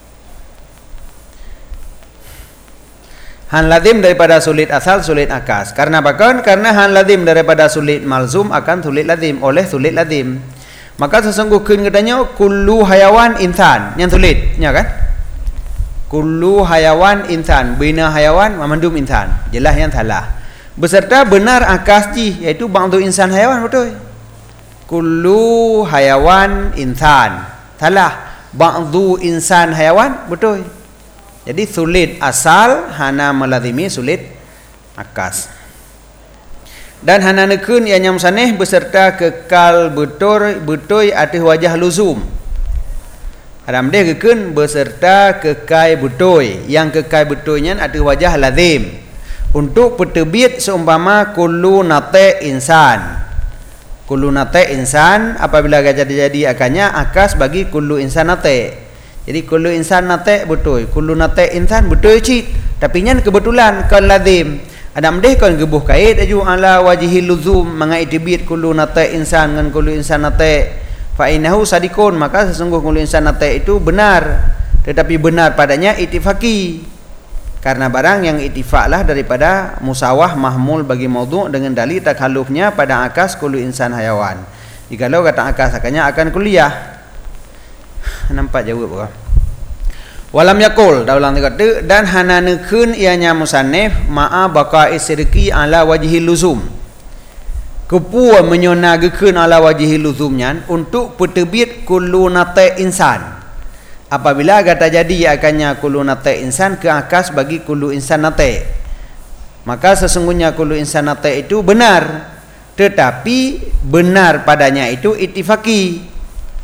Han lazim daripada sulit asal sulit akas. Karena bakon, karena han lazim daripada sulit malzum akan sulit lazim oleh sulit lazim. Maka sesungguhnya katanya kullu hayawan insan, yang sulit, ya kan? Kullu hayawan insan, bina hayawan mamandum insan. Jelas yang salah. Beserta benar akas ji, iaitu ba'du insan hayawan betul. Kullu hayawan insan. Salah. Ba'du insan hayawan betul. Jadi sulit asal hana melazimi sulit akas. Dan hana nekeun ianya musannif beserta kekal betul atas wajah luzum. Adam dia kekeun beserta kekai betul. Yang kekai betulnya atas wajah lazim. Untuk pertebit seumpama kullu nate insan. Kullu nate insan apabila jadi akannya akas bagi kullu insan nate. Jadi kullu insan nate betul, kullu nate insan betul cik. Tapi nyan kebetulan kan lazim. Adam deh kan gebuh kait aju ala wajhi luzum mengaitibit kullu nate insan dengan kullu insan nate. Fa innahu sadikun, maka sesungguh kullu insan nate itu benar. Tetapi benar padanya ittifaqi. Karena barang yang ittifaqlah daripada musawah mahmul bagi maudhu' dengan dalil takhallufnya pada akas kullu insan hayawan. Jikalau kata akas akannya akan kuliah. Nampak jawab apa? Walam yakul daulang kata dan hana nekeun ianya musannif ma'a baqa'i sirki ala wajhi luzum. Kepua menyonagekeun ala wajhi luzumnya untuk pertebit kullu nate insan. Apabila kata jadi akannya kullu nate insan ke akas bagi kullu insan nate, maka sesungguhnya kullu insan nate itu benar, tetapi benar padanya itu ittifaqi.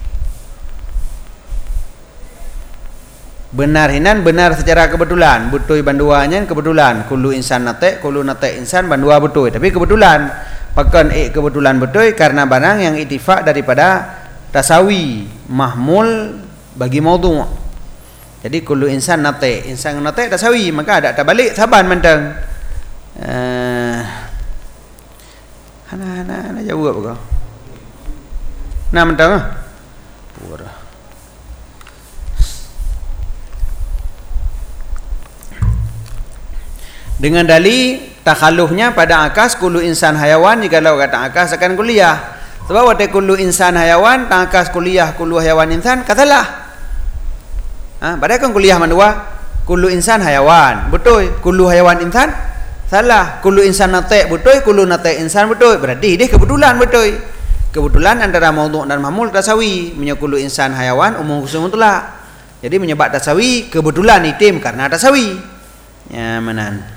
Benar hinan benar secara kebetulan. Betul banduanya kebetulan. Kullu insan nate insan bandua betul. Tapi kebetulan. Pakan kebetulan betul karena barang yang ittifaq daripada tasawi mahmul bagi maudhu'. Jadi kullu insan nate tasawi, maka ada tabalik saban mentang. Hana jawab apa kau? Nah mentang ah. Pura. Dengan dalil takhalluhnya pada akas kullu insan hayawan, jikalau kata akas akan kuliah. Sebab wate kullu insan hayawan tang akas kuliah kullu hayawan insan katalah. Padahal kan kuliah mandua kullu insan hayawan betul, kullu hayawan insan salah, kullu insan nate betul, kullu nate insan betul. Berarti dia kebetulan betul. Kebetulan antara maudhu' dan mahmul tasawi. Kullu insan hayawan umum khusus mutlak. Jadi menyebab tasawi kebetulan itim karena tasawi. Ya menan.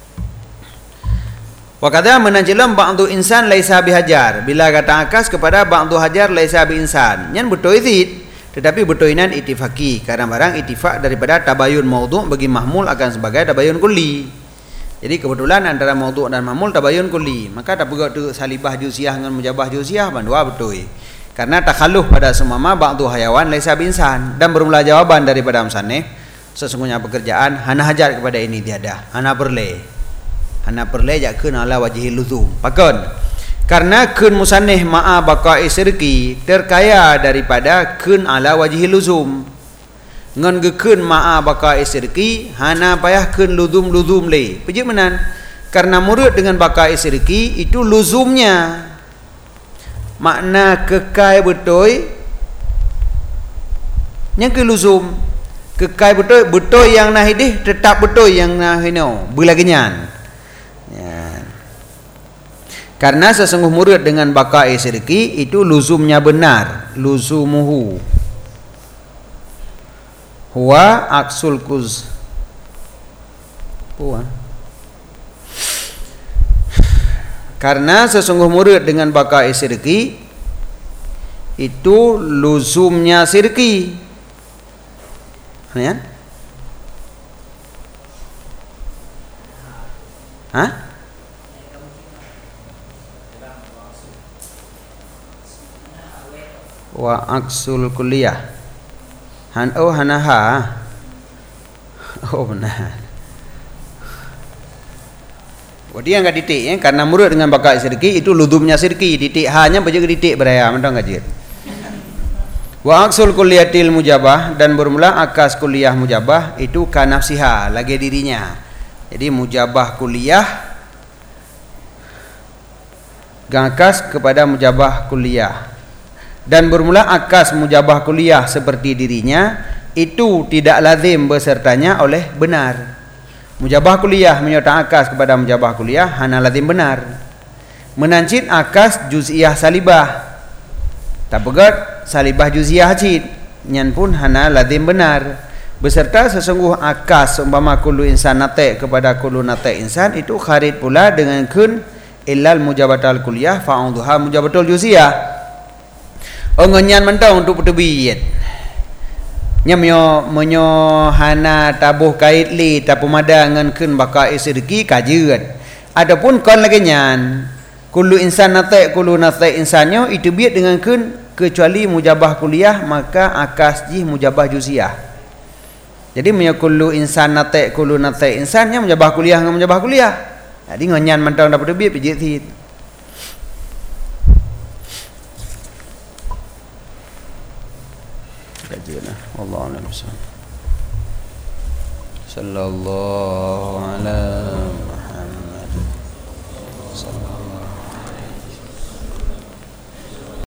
Wa kadza menanjilam ba'du insan laisa bihajar. Bila kata akas kepada ba'du hajar laisa bi insan. Nyan betul itu. Tetapi betulinan ittifaqi karena barang ittifaq daripada tabayun maudhu' bagi mahmul akan sebagai tabayun kulli. Jadi kebetulan antara maudhu' dan mahmul tabayun kulli. Maka tak perlu tu salibah juziah dengan mujabah juziah bandua betul. Karena takhalluh pada sumama ba'du hayawan laisa bi insan. Dan bermula jawaban daripada musannif sesungguhnya pekerjaan hana hajar kepada ini tiada. Hana perle jakkeun ala wajhi luzum. Pakon. Karena keun musannif ma'a baqa'i sirki terkaya daripada keun ala wajhi luzum. Ngan gekeun ma'a baqa'i sirki hana payah keun luzum le. Peje menan. Karena murid dengan baqa'i sirki itu luzumnya makna kekal betul Yang ke luzum kekai betul yang nah ini tetap betul yang nah ini belaginyan. Ya. Karena sesungguh murid dengan bakai sirki itu luzumnya benar, luzumuhu huwa aksul kuz puan. Karena sesungguh murid dengan bakai sirki itu luzumnya sirki. Ya? Hah? Wa aksul kuliah. Hanaha. Oh benar. Dia enggak titik ya, karena murid dengan bakai sirki itu luzumnya sirki, titik hanya baca titik beraya, mentang enggak. Wa aksul kuliyatil mujabah, dan bermula akas kuliah mujabah itu kanafsiha, lagi dirinya. Jadi mujabah kuliah gakas kepada mujabah kuliah, dan bermula akas mujabah kuliah seperti dirinya itu tidak lazim besertanya oleh benar. Mujabah kuliah menyertai akas kepada mujabah kuliah hana lazim benar. Menancit akas juz'iyah salibah, tak begat salibah juz'iyah cid nyan pun hana lazim benar. Beserta sesungguh akas umpama kullu insan nate kepada kullu nate insan itu kharid pula dengan kun illal mujabatal kuliah fa'udhuha mujabatul juz'iyah. Ngan mentang untuk pertebiyat menyo hana tabuh kait li tapu mada ngan kun baka isirki kajian. Adapun kon lagi nyan kullu insan nate kullu nate insannya itu biat dengan kun kecuali mujabah kuliah maka akas jih mujabah juz'iyah. Jadi menyo kullu insan nate kullu nate insannya mujabah kuliah dengan mujabah kuliah. Jadi ngan mentang dapat biat pijit hit. kajian Allah Sallallahu alaihi